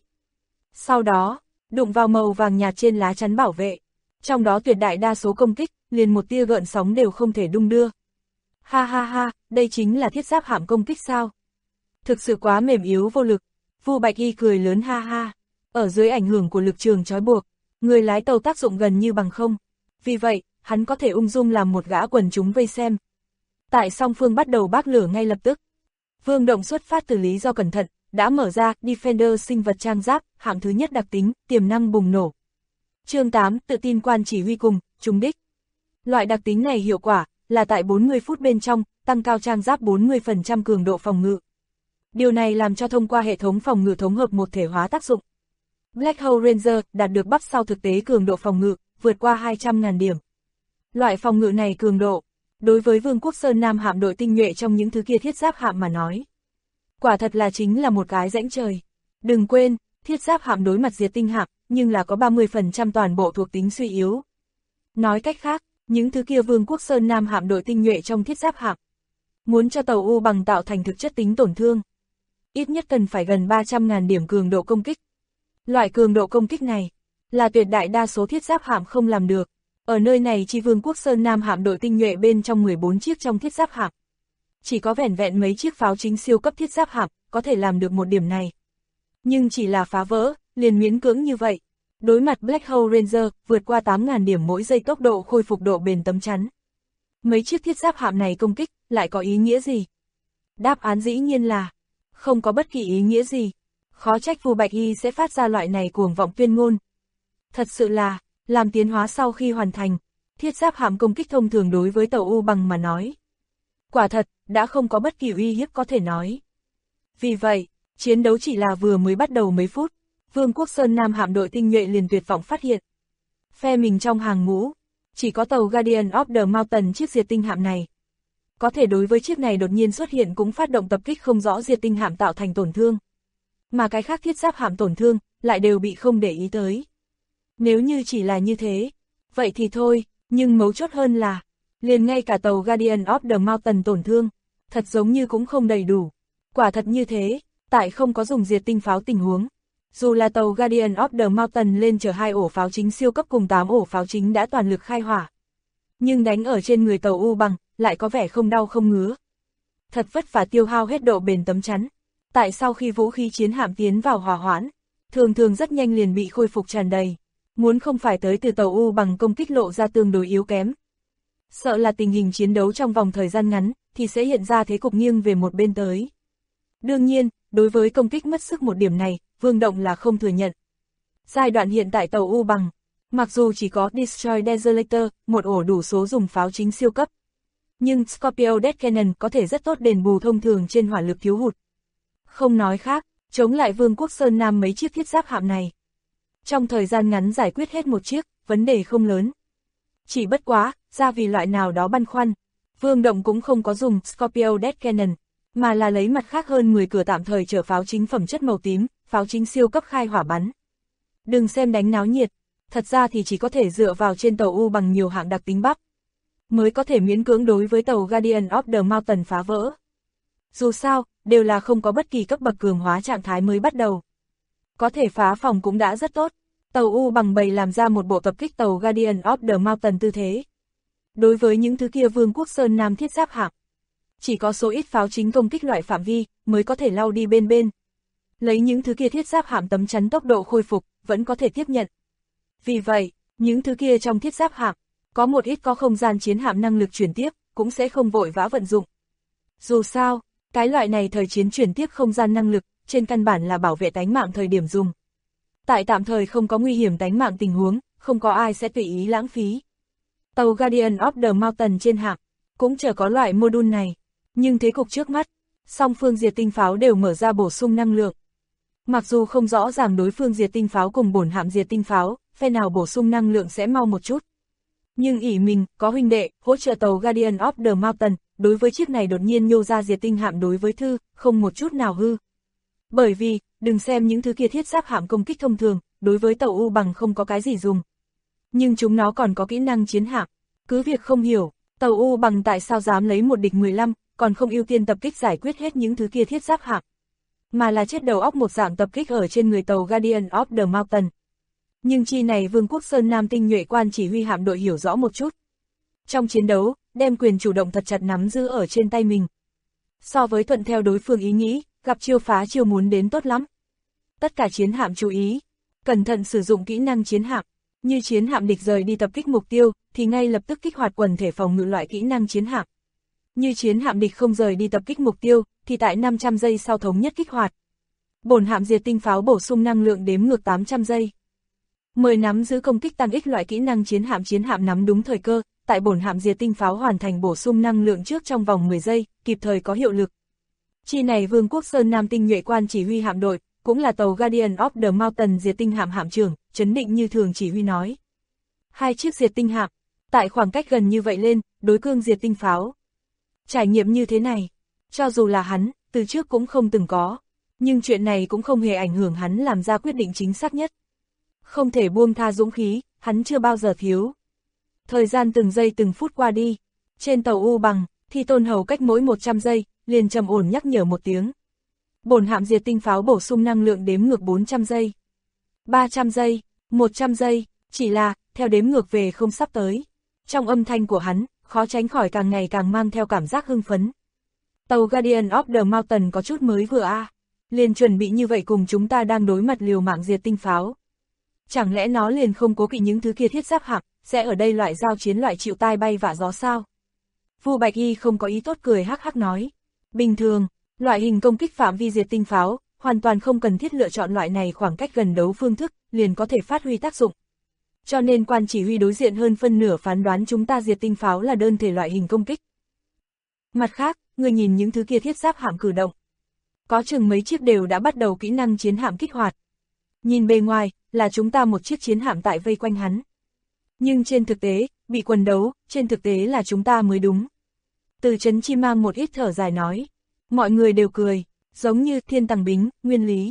Sau đó, đụng vào màu vàng nhạt trên lá chắn bảo vệ, trong đó tuyệt đại đa số công kích, liền một tia gợn sóng đều không thể đung đưa. Ha ha ha, đây chính là thiết giáp hạm công kích sao? Thực sự quá mềm yếu vô lực. Vu Bạch Y cười lớn ha ha. Ở dưới ảnh hưởng của lực trường trói buộc, người lái tàu tác dụng gần như bằng không. Vì vậy, hắn có thể ung dung làm một gã quần chúng vây xem. Tại song phương bắt đầu bác lửa ngay lập tức. Vương Động xuất phát từ lý do cẩn thận, đã mở ra Defender sinh vật trang giáp, hạng thứ nhất đặc tính, tiềm năng bùng nổ. Chương 8, tự tin quan chỉ huy cùng, trúng đích. Loại đặc tính này hiệu quả là tại 40 phút bên trong, tăng cao trang giáp 40% cường độ phòng ngự. Điều này làm cho thông qua hệ thống phòng ngự thống hợp một thể hóa tác dụng. Black Hole Ranger đạt được bắp sau thực tế cường độ phòng ngự, vượt qua 200.000 điểm. Loại phòng ngự này cường độ, đối với Vương quốc Sơn Nam hạm đội tinh nhuệ trong những thứ kia thiết giáp hạm mà nói. Quả thật là chính là một cái rãnh trời. Đừng quên, thiết giáp hạm đối mặt diệt tinh hạm, nhưng là có 30% toàn bộ thuộc tính suy yếu. Nói cách khác, những thứ kia Vương quốc Sơn Nam hạm đội tinh nhuệ trong thiết giáp hạm, muốn cho tàu U bằng tạo thành thực chất tính tổn thương, ít nhất cần phải gần 300.000 điểm cường độ công kích. Loại cường độ công kích này, là tuyệt đại đa số thiết giáp hạm không làm được. Ở nơi này chi Vương quốc Sơn Nam hạm đội tinh nhuệ bên trong 14 chiếc trong thiết giáp hạm, chỉ có vẻn vẹn mấy chiếc pháo chính siêu cấp thiết giáp hạm có thể làm được một điểm này. Nhưng chỉ là phá vỡ, liền miễn cưỡng như vậy. Đối mặt Black Hole Ranger, vượt qua 8.000 điểm mỗi giây tốc độ khôi phục độ bền tấm chắn. Mấy chiếc thiết giáp hạm này công kích, lại có ý nghĩa gì? Đáp án dĩ nhiên là, không có bất kỳ ý nghĩa gì. Khó trách Vu Bạch Y sẽ phát ra loại này cuồng vọng tuyên ngôn. Thật sự là, làm tiến hóa sau khi hoàn thành, thiết giáp hạm công kích thông thường đối với tàu U bằng mà nói. Quả thật, đã không có bất kỳ uy hiếp có thể nói. Vì vậy, chiến đấu chỉ là vừa mới bắt đầu mấy phút, Vương quốc Sơn Nam hạm đội tinh nhuệ liền tuyệt vọng phát hiện. Phe mình trong hàng ngũ, chỉ có tàu Guardian of the Mountain chiếc diệt tinh hạm này. Có thể đối với chiếc này đột nhiên xuất hiện cũng phát động tập kích không rõ diệt tinh hạm tạo thành tổn thương. mà cái khác thiết giáp hạm tổn thương, lại đều bị không để ý tới. Nếu như chỉ là như thế, vậy thì thôi, nhưng mấu chốt hơn là, liền ngay cả tàu Guardian of the Mountain tổn thương, thật giống như cũng không đầy đủ. Quả thật như thế, tại không có dùng diệt tinh pháo tình huống. Dù là tàu Guardian of the Mountain lên chở 2 ổ pháo chính siêu cấp cùng 8 ổ pháo chính đã toàn lực khai hỏa. Nhưng đánh ở trên người tàu U Bằng, lại có vẻ không đau không ngứa. Thật vất vả tiêu hao hết độ bền tấm chắn. Tại sau khi vũ khí chiến hạm tiến vào hỏa hoãn, thường thường rất nhanh liền bị khôi phục tràn đầy. Muốn không phải tới từ tàu U Bằng công kích lộ ra tương đối yếu kém. Sợ là tình hình chiến đấu trong vòng thời gian ngắn, thì sẽ hiện ra thế cục nghiêng về một bên tới. Đương nhiên, đối với công kích mất sức một điểm này, Vương Động là không thừa nhận. Giai đoạn hiện tại tàu U Bằng, mặc dù chỉ có Destroy Desolator, một ổ đủ số dùng pháo chính siêu cấp. Nhưng Scorpio Death Cannon có thể rất tốt đền bù thông thường trên hỏa lực thiếu hụt. Không nói khác, chống lại Vương quốc Sơn Nam mấy chiếc thiết giáp hạm này. Trong thời gian ngắn giải quyết hết một chiếc, vấn đề không lớn. Chỉ bất quá, ra vì loại nào đó băn khoăn, Vương Động cũng không có dùng Scorpio Death Cannon, mà là lấy mặt khác hơn 10 cửa tạm thời chở pháo chính phẩm chất màu tím, pháo chính siêu cấp khai hỏa bắn. Đừng xem đánh náo nhiệt, thật ra thì chỉ có thể dựa vào trên tàu U Bằng nhiều hạng đặc tính bắp, mới có thể miễn cưỡng đối với tàu Guardian of the Mountain phá vỡ. Dù sao, đều là không có bất kỳ cấp bậc cường hóa trạng thái mới bắt đầu. Có thể phá phòng cũng đã rất tốt. Tàu U Bằng bày làm ra một bộ tập kích tàu Guardian of the Mountain tư thế. Đối với những thứ kia Vương quốc Sơn Nam thiết giáp hạm, chỉ có số ít pháo chính công kích loại phạm vi mới có thể lau đi bên bên. Lấy những thứ kia thiết giáp hạm tấm chắn tốc độ khôi phục, vẫn có thể tiếp nhận. Vì vậy, những thứ kia trong thiết giáp hạm, có một ít có không gian chiến hạm năng lực chuyển tiếp, cũng sẽ không vội vã vận dụng. Dù sao, cái loại này thời chiến chuyển tiếp không gian năng lực, trên căn bản là bảo vệ tánh mạng thời điểm dùng. Tại tạm thời không có nguy hiểm tánh mạng tình huống, không có ai sẽ tùy ý lãng phí. Tàu Guardian of the Mountain trên hạm, cũng chờ có loại module này. Nhưng thế cục trước mắt, song phương diệt tinh pháo đều mở ra bổ sung năng lượng. Mặc dù không rõ ràng đối phương diệt tinh pháo cùng bổn hạm diệt tinh pháo, phe nào bổ sung năng lượng sẽ mau một chút. Nhưng ỷ mình, có huynh đệ, hỗ trợ tàu Guardian of the Mountain, đối với chiếc này đột nhiên nhô ra diệt tinh hạm đối với Thư, không một chút nào hư. Bởi vì, đừng xem những thứ kia thiết giáp hạm công kích thông thường, đối với tàu U Bằng không có cái gì dùng. Nhưng chúng nó còn có kỹ năng chiến hạm. Cứ việc không hiểu, tàu U Bằng tại sao dám lấy một địch 15, còn không ưu tiên tập kích giải quyết hết những thứ kia thiết giáp hạm, mà là chết đầu óc một dạng tập kích ở trên người tàu Guardian of the Mountain. Nhưng chi này Vương quốc Sơn Nam tinh nhuệ quan chỉ huy hạm đội hiểu rõ một chút. Trong chiến đấu, đem quyền chủ động thật chặt nắm giữ ở trên tay mình. So với thuận theo đối phương ý nghĩ, gặp chiêu phá chiêu muốn đến tốt lắm. Tất cả chiến hạm chú ý, cẩn thận sử dụng kỹ năng chiến hạm. Như chiến hạm địch rời đi tập kích mục tiêu, thì ngay lập tức kích hoạt quần thể phòng ngự loại kỹ năng chiến hạm. Như chiến hạm địch không rời đi tập kích mục tiêu, thì tại 500 giây sau thống nhất kích hoạt. Bổn hạm diệt tinh pháo bổ sung năng lượng đếm ngược 800 giây. Mời nắm giữ công kích tăng ích loại kỹ năng chiến hạm nắm đúng thời cơ, tại bổn hạm diệt tinh pháo hoàn thành bổ sung năng lượng trước trong vòng 10 giây, kịp thời có hiệu lực. Chi này Vương quốc Sơn Nam tinh nhuệ quan chỉ huy hạm đội, cũng là tàu Guardian of the Mountain diệt tinh hạm hạm trưởng, trấn định như thường chỉ huy nói. 2 chiếc diệt tinh hạm, tại khoảng cách gần như vậy lên, đối cương diệt tinh pháo. Trải nghiệm như thế này, cho dù là hắn, từ trước cũng không từng có, nhưng chuyện này cũng không hề ảnh hưởng hắn làm ra quyết định chính xác nhất. Không thể buông tha dũng khí, hắn chưa bao giờ thiếu. Thời gian từng giây từng phút qua đi, trên tàu U Bằng, thì Tôn Hầu cách mỗi 100 giây, liền trầm ổn nhắc nhở một tiếng. Bổn hạm diệt tinh pháo bổ sung năng lượng đếm ngược 400 giây, 300 giây, 100 giây, chỉ là, theo đếm ngược về không sắp tới. Trong âm thanh của hắn, khó tránh khỏi càng ngày càng mang theo cảm giác hưng phấn. Tàu Guardian of the Mountain có chút mới vừa liền chuẩn bị như vậy cùng chúng ta đang đối mặt liều mạng diệt tinh pháo. Chẳng lẽ nó liền không cố kỵ những thứ kia thiết giáp hạm, sẽ ở đây loại giao chiến loại chịu tai bay vạ gió sao? Vu Bạch Y không có ý tốt cười hắc hắc nói. Bình thường, loại hình công kích phạm vi diệt tinh pháo, hoàn toàn không cần thiết lựa chọn loại này khoảng cách gần đấu phương thức, liền có thể phát huy tác dụng. Cho nên quan chỉ huy đối diện hơn phân nửa phán đoán chúng ta diệt tinh pháo là đơn thể loại hình công kích. Mặt khác, người nhìn những thứ kia thiết giáp hạm cử động. Có chừng mấy chiếc đều đã bắt đầu kỹ năng chiến hạm kích hoạt. Nhìn bề ngoài, là chúng ta một chiếc chiến hạm tại vây quanh hắn. Nhưng trên thực tế, bị quần đấu, trên thực tế là chúng ta mới đúng. Từ Trấn Chi mang một ít thở dài nói. Mọi người đều cười, giống như Thiên Tàng Bính, Nguyên Lý.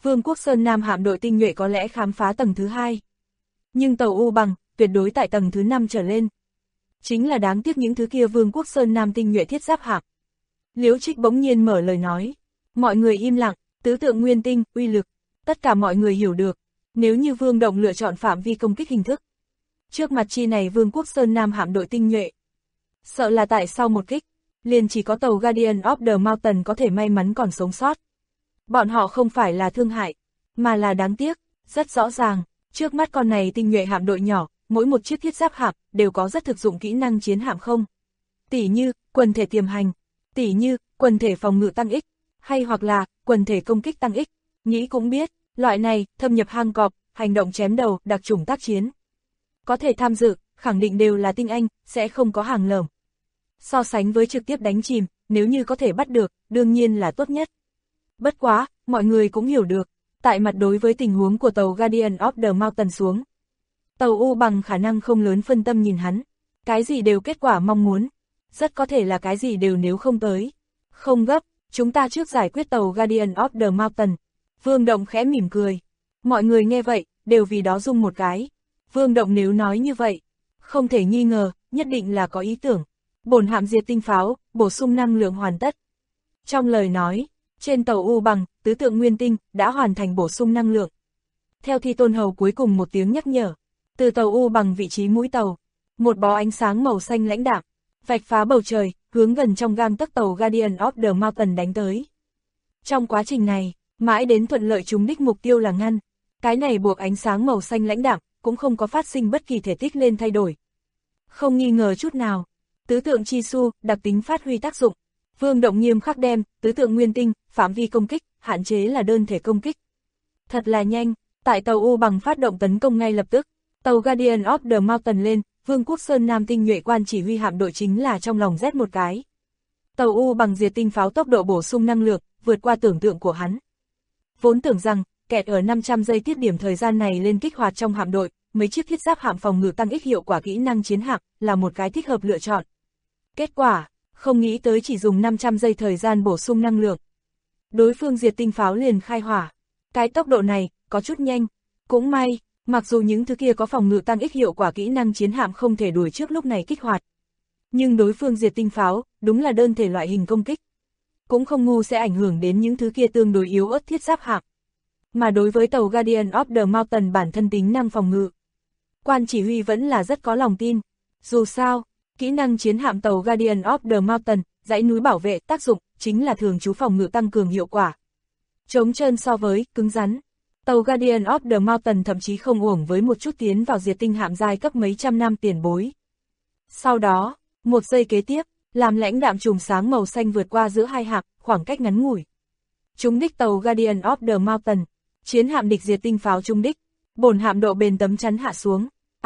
Vương quốc Sơn Nam hạm đội tinh nhuệ có lẽ khám phá tầng thứ 2. Nhưng tàu U bằng, tuyệt đối tại tầng thứ 5 trở lên. Chính là đáng tiếc những thứ kia Vương quốc Sơn Nam tinh nhuệ thiết giáp hạm. Liễu Trích bỗng nhiên mở lời nói. Mọi người im lặng, tứ tượng nguyên tinh, uy lực. Tất cả mọi người hiểu được. Nếu như Vương Động lựa chọn phạm vi công kích hình thức. Trước mặt chi này Vương quốc Sơn Nam hạm đội tinh nhuệ. Sợ là tại sau một kích, liền chỉ có tàu Guardian of the Mountain có thể may mắn còn sống sót. Bọn họ không phải là thương hại, mà là đáng tiếc, rất rõ ràng, trước mắt con này tinh nhuệ hạm đội nhỏ, mỗi một chiếc thiết giáp hạm đều có rất thực dụng kỹ năng chiến hạm không. Tỉ như, quần thể tiềm hành, tỉ như, quần thể phòng ngự tăng ích, hay hoặc là, quần thể công kích tăng ích. Nghĩ cũng biết, loại này, thâm nhập hang cọp, hành động chém đầu, đặc chủng tác chiến. Có thể tham dự, khẳng định đều là tinh anh, sẽ không có hàng lởm. So sánh với trực tiếp đánh chìm, nếu như có thể bắt được, đương nhiên là tốt nhất. Bất quá, mọi người cũng hiểu được, tại mặt đối với tình huống của tàu Guardian of the Mountain xuống. Tàu U bằng khả năng không lớn phân tâm nhìn hắn, cái gì đều kết quả mong muốn, rất có thể là cái gì đều nếu không tới. Không gấp, chúng ta trước giải quyết tàu Guardian of the Mountain. Vương Động khẽ mỉm cười. Mọi người nghe vậy, đều vì đó rung một cái. Vương Động nếu nói như vậy, không thể nghi ngờ, nhất định là có ý tưởng. Bổn hạm diệt tinh pháo, bổ sung năng lượng hoàn tất. Trong lời nói, trên tàu U bằng, tứ tượng nguyên tinh, đã hoàn thành bổ sung năng lượng. Theo Thi Tôn Hầu cuối cùng một tiếng nhắc nhở, từ tàu U bằng vị trí mũi tàu, một bó ánh sáng màu xanh lãnh đạm, vạch phá bầu trời, hướng gần trong gang tấc tàu Guardian of the Mountain đánh tới. Trong quá trình này, mãi đến thuận lợi trúng đích mục tiêu là ngăn, cái này buộc ánh sáng màu xanh lãnh đạm, cũng không có phát sinh bất kỳ thể tích lên thay đổi. Không nghi ngờ chút nào, tứ tượng chi su, đặc tính phát huy tác dụng. Vương Động nghiêm khắc đem, tứ tượng nguyên tinh, phạm vi công kích, hạn chế là đơn thể công kích. Thật là nhanh, tại tàu U bằng phát động tấn công ngay lập tức, tàu Guardian of the Mountain lên, Vương quốc Sơn Nam tinh nhuệ quan chỉ huy hạm đội chính là trong lòng rét một cái. Tàu U bằng diệt tinh pháo tốc độ bổ sung năng lượng, vượt qua tưởng tượng của hắn. Vốn tưởng rằng, kẹt ở 500 giây tiết điểm thời gian này lên kích hoạt trong hạm đội, mấy chiếc thiết giáp hạm phòng ngự tăng ích hiệu quả kỹ năng chiến hạm, là một cái thích hợp lựa chọn. Kết quả, không nghĩ tới chỉ dùng 500 giây thời gian bổ sung năng lượng. Đối phương diệt tinh pháo liền khai hỏa. Cái tốc độ này, có chút nhanh. Cũng may, mặc dù những thứ kia có phòng ngự tăng ích hiệu quả kỹ năng chiến hạm không thể đuổi trước lúc này kích hoạt. Nhưng đối phương diệt tinh pháo, đúng là đơn thể loại hình công kích. Cũng không ngu sẽ ảnh hưởng đến những thứ kia tương đối yếu ớt thiết giáp hạm. Mà đối với tàu Guardian of the Mountain bản thân tính năng phòng ngự, quan chỉ huy vẫn là rất có lòng tin. Dù sao, kỹ năng chiến hạm tàu Guardian of the Mountain, dãy núi bảo vệ tác dụng, chính là thường trú phòng ngự tăng cường hiệu quả. Chống trơn so với, cứng rắn. Tàu Guardian of the Mountain thậm chí không uổng với một chút tiến vào diệt tinh hạm giai cấp mấy trăm năm tiền bối. Sau đó, một giây kế tiếp, làm lãnh đạm chùm sáng màu xanh vượt qua giữa hai hạm, khoảng cách ngắn ngủi. Trúng đích tàu Guardian of the Mountain, chiến hạm địch diệt tinh pháo trúng đích, bổn hạm độ bền tấm chắn hạ xuống.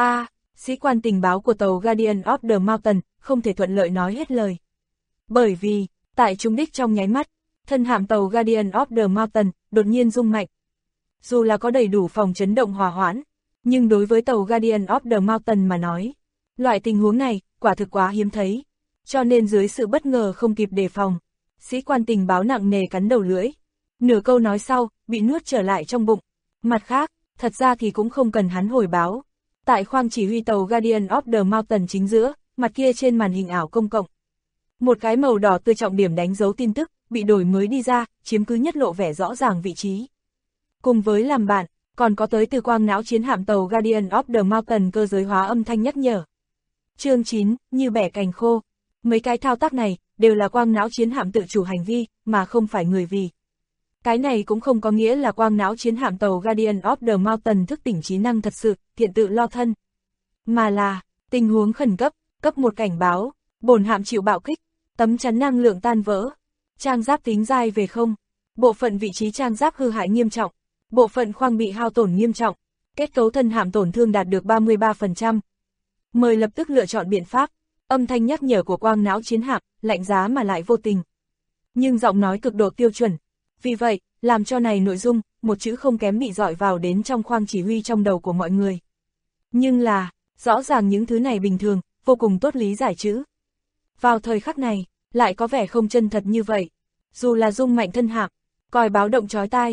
Sĩ quan tình báo của tàu Guardian of the Mountain không thể thuận lợi nói hết lời. Bởi vì, tại trúng đích trong nháy mắt, thân hạm tàu Guardian of the Mountain đột nhiên rung mạnh. Dù là có đầy đủ phòng chấn động hòa hoãn, nhưng đối với tàu Guardian of the Mountain mà nói, loại tình huống này quả thực quá hiếm thấy. Cho nên dưới sự bất ngờ không kịp đề phòng, sĩ quan tình báo nặng nề cắn đầu lưỡi. Nửa câu nói sau, bị nuốt trở lại trong bụng. Mặt khác, thật ra thì cũng không cần hắn hồi báo. Tại khoang chỉ huy tàu Guardian of the Mountain chính giữa, mặt kia trên màn hình ảo công cộng. Một cái màu đỏ tươi trọng điểm đánh dấu tin tức, bị đổi mới đi ra, chiếm cứ nhất lộ vẻ rõ ràng vị trí. Cùng với làm bạn, còn có tới từ quang não chiến hạm tàu Guardian of the Mountain cơ giới hóa âm thanh nhắc nhở. Chương 9, như bẻ cành khô. Mấy cái thao tác này, đều là quang não chiến hạm tự chủ hành vi, mà không phải người vì. Cái này cũng không có nghĩa là quang não chiến hạm tàu Guardian of the Mountain thức tỉnh trí năng thật sự, thiện tự lo thân. Mà là, tình huống khẩn cấp, cấp một cảnh báo, bổn hạm chịu bạo kích, tấm chắn năng lượng tan vỡ, trang giáp tính dai về không, bộ phận vị trí trang giáp hư hại nghiêm trọng, bộ phận khoang bị hao tổn nghiêm trọng, kết cấu thân hạm tổn thương đạt được 33%. Mời lập tức lựa chọn biện pháp. Âm thanh nhắc nhở của quang não chiến hạm, lạnh giá mà lại vô tình. Nhưng giọng nói cực độ tiêu chuẩn. Vì vậy, làm cho này nội dung, một chữ không kém bị dọi vào đến trong khoang chỉ huy trong đầu của mọi người. Nhưng là, rõ ràng những thứ này bình thường, vô cùng tốt lý giải chữ. Vào thời khắc này, lại có vẻ không chân thật như vậy. Dù là rung mạnh thân hạm, còi báo động chói tai,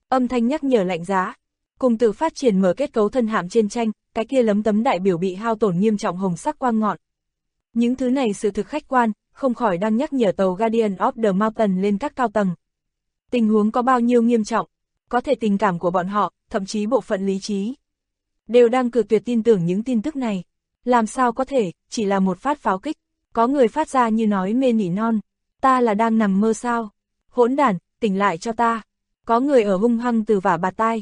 Âm thanh nhắc nhở lạnh giá. Cùng tự phát triển mở kết cấu thân hạm trên tranh, cái kia lấm tấm đại biểu bị hao tổn nghiêm trọng hồng sắc quang ngọn. Những thứ này sự thực khách quan, không khỏi đang nhắc nhở tàu Guardian of the Mountain lên các cao tầng. Tình huống có bao nhiêu nghiêm trọng, có thể tình cảm của bọn họ, thậm chí bộ phận lý trí, đều đang cự tuyệt tin tưởng những tin tức này. Làm sao có thể, chỉ là một phát pháo kích, có người phát ra như nói mê nỉ non, ta là đang nằm mơ sao, hỗn đản, tỉnh lại cho ta. Có người ở hung hăng từ vả bạt tai,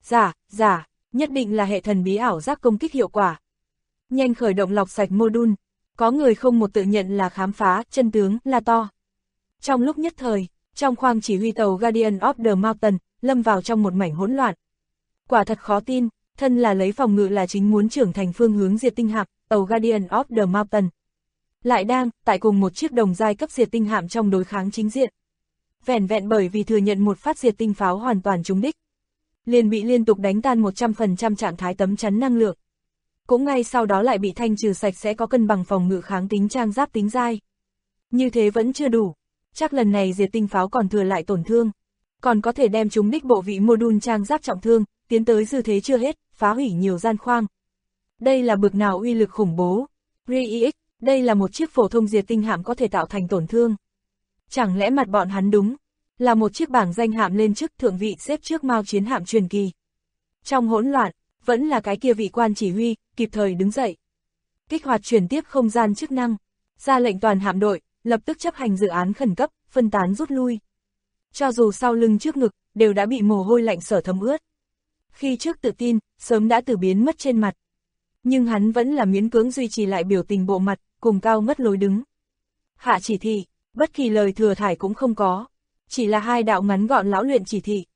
giả, nhất định là hệ thần bí ảo giác công kích hiệu quả. Nhanh khởi động lọc sạch module, có người không một tự nhận là khám phá, chân tướng, là to. Trong lúc nhất thời, trong khoang chỉ huy tàu Guardian of the Mountain, lâm vào trong một mảnh hỗn loạn. Quả thật khó tin, thân là lấy phòng ngự là chính muốn trưởng thành phương hướng diệt tinh hạm, tàu Guardian of the Mountain lại đang, tại cùng một chiếc đồng giai cấp diệt tinh hạm trong đối kháng chính diện. Vẻn vẹn bởi vì thừa nhận một phát diệt tinh pháo hoàn toàn trúng đích, liền bị liên tục đánh tan 100% trạng thái tấm chắn năng lượng. Cũng ngay sau đó lại bị thanh trừ sạch sẽ có cân bằng phòng ngự kháng tính trang giáp tính dai. Như thế vẫn chưa đủ, chắc lần này diệt tinh pháo còn thừa lại tổn thương, còn có thể đem trúng đích bộ vị module trang giáp trọng thương, tiến tới dư thế chưa hết, phá hủy nhiều gian khoang. Đây là bực nào uy lực khủng bố. REX, đây là một chiếc phổ thông diệt tinh hạm có thể tạo thành tổn thương. Chẳng lẽ mặt bọn hắn đúng là một chiếc bảng danh hạm lên chức thượng vị xếp trước Mao chiến hạm truyền kỳ. Trong hỗn loạn, vẫn là cái kia vị quan chỉ huy, kịp thời đứng dậy. Kích hoạt chuyển tiếp không gian chức năng, ra lệnh toàn hạm đội, lập tức chấp hành dự án khẩn cấp, phân tán rút lui. Cho dù sau lưng trước ngực, đều đã bị mồ hôi lạnh sở thấm ướt. Khi trước tự tin, sớm đã từ biến mất trên mặt. Nhưng hắn vẫn là miễn cưỡng duy trì lại biểu tình bộ mặt, cùng cao mất lối đứng. Hạ chỉ thị, bất kỳ lời thừa thải cũng không có. Chỉ là 2 đạo ngắn gọn lão luyện chỉ thị.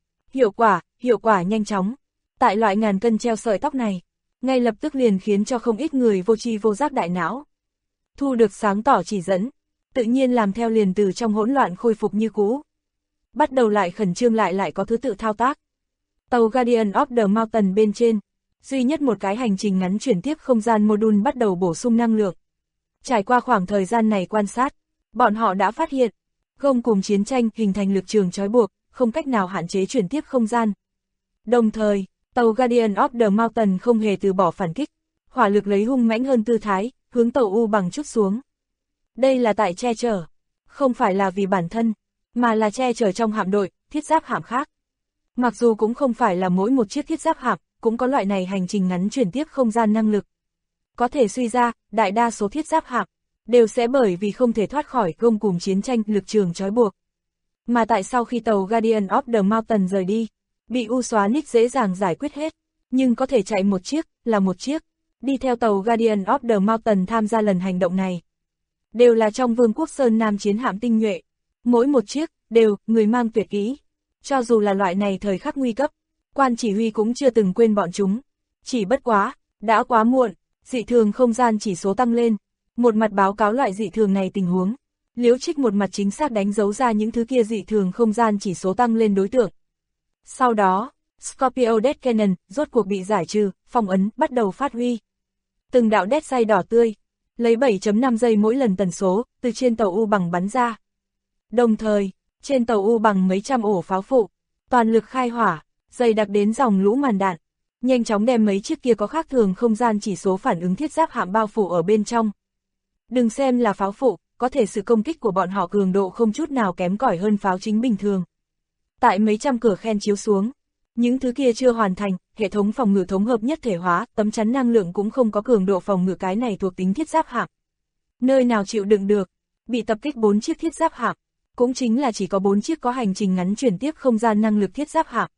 Hiệu quả nhanh chóng. Tại loại ngàn cân treo sợi tóc này, ngay lập tức liền khiến cho không ít người vô tri vô giác đại não. Thu được sáng tỏ chỉ dẫn, tự nhiên làm theo liền từ trong hỗn loạn khôi phục như cũ. Bắt đầu lại khẩn trương lại có thứ tự thao tác. Tàu Guardian of the Mountain bên trên, duy nhất một cái hành trình ngắn chuyển tiếp không gian module bắt đầu bổ sung năng lượng. Trải qua khoảng thời gian này quan sát, bọn họ đã phát hiện, gông cùng chiến tranh hình thành lực trường trói buộc, không cách nào hạn chế chuyển tiếp không gian. Đồng thời, tàu Guardian of the Mountain không hề từ bỏ phản kích, hỏa lực lấy hung mãnh hơn tư thái, hướng tàu U bằng chút xuống. Đây là tại che chở, không phải là vì bản thân, mà là che chở trong hạm đội, thiết giáp hạm khác. Mặc dù cũng không phải là mỗi một chiếc thiết giáp hạm, cũng có loại này hành trình ngắn chuyển tiếp không gian năng lực. Có thể suy ra, đại đa số thiết giáp hạm, đều sẽ bởi vì không thể thoát khỏi gông cùng chiến tranh lực trường trói buộc. Mà tại sau khi tàu Guardian of the Mountain rời đi, bị U xóa nít dễ dàng giải quyết hết, nhưng có thể chạy một chiếc, là một chiếc, đi theo tàu Guardian of the Mountain tham gia lần hành động này. Đều là trong Vương quốc Sơn Nam chiến hạm tinh nhuệ, mỗi một chiếc, đều, người mang tuyệt kỹ. Cho dù là loại này thời khắc nguy cấp, quan chỉ huy cũng chưa từng quên bọn chúng. Chỉ bất quá, đã quá muộn, dị thường không gian chỉ số tăng lên. Một mặt báo cáo loại dị thường này tình huống, Liễu Trích một mặt chính xác đánh dấu ra những thứ kia dị thường không gian chỉ số tăng lên đối tượng. Sau đó, Scorpio Death Cannon rốt cuộc bị giải trừ, phong ấn bắt đầu phát huy. Từng đạo đét say đỏ tươi, lấy 7.5 giây mỗi lần tần số, từ trên tàu U bằng bắn ra. Đồng thời, trên tàu U bằng mấy trăm ổ pháo phụ, toàn lực khai hỏa, dày đặc đến dòng lũ màn đạn, nhanh chóng đem mấy chiếc kia có khác thường không gian chỉ số phản ứng thiết giáp hạm bao phủ ở bên trong. Đừng xem là pháo phụ, có thể sự công kích của bọn họ cường độ không chút nào kém cỏi hơn pháo chính bình thường. Tại mấy trăm cửa khen chiếu xuống, những thứ kia chưa hoàn thành, hệ thống phòng ngự thống hợp nhất thể hóa, tấm chắn năng lượng cũng không có cường độ phòng ngự cái này thuộc tính thiết giáp hạm. Nơi nào chịu đựng được, bị tập kích 4 chiếc thiết giáp hạm, cũng chính là chỉ có 4 chiếc có hành trình ngắn chuyển tiếp không gian năng lực thiết giáp hạm.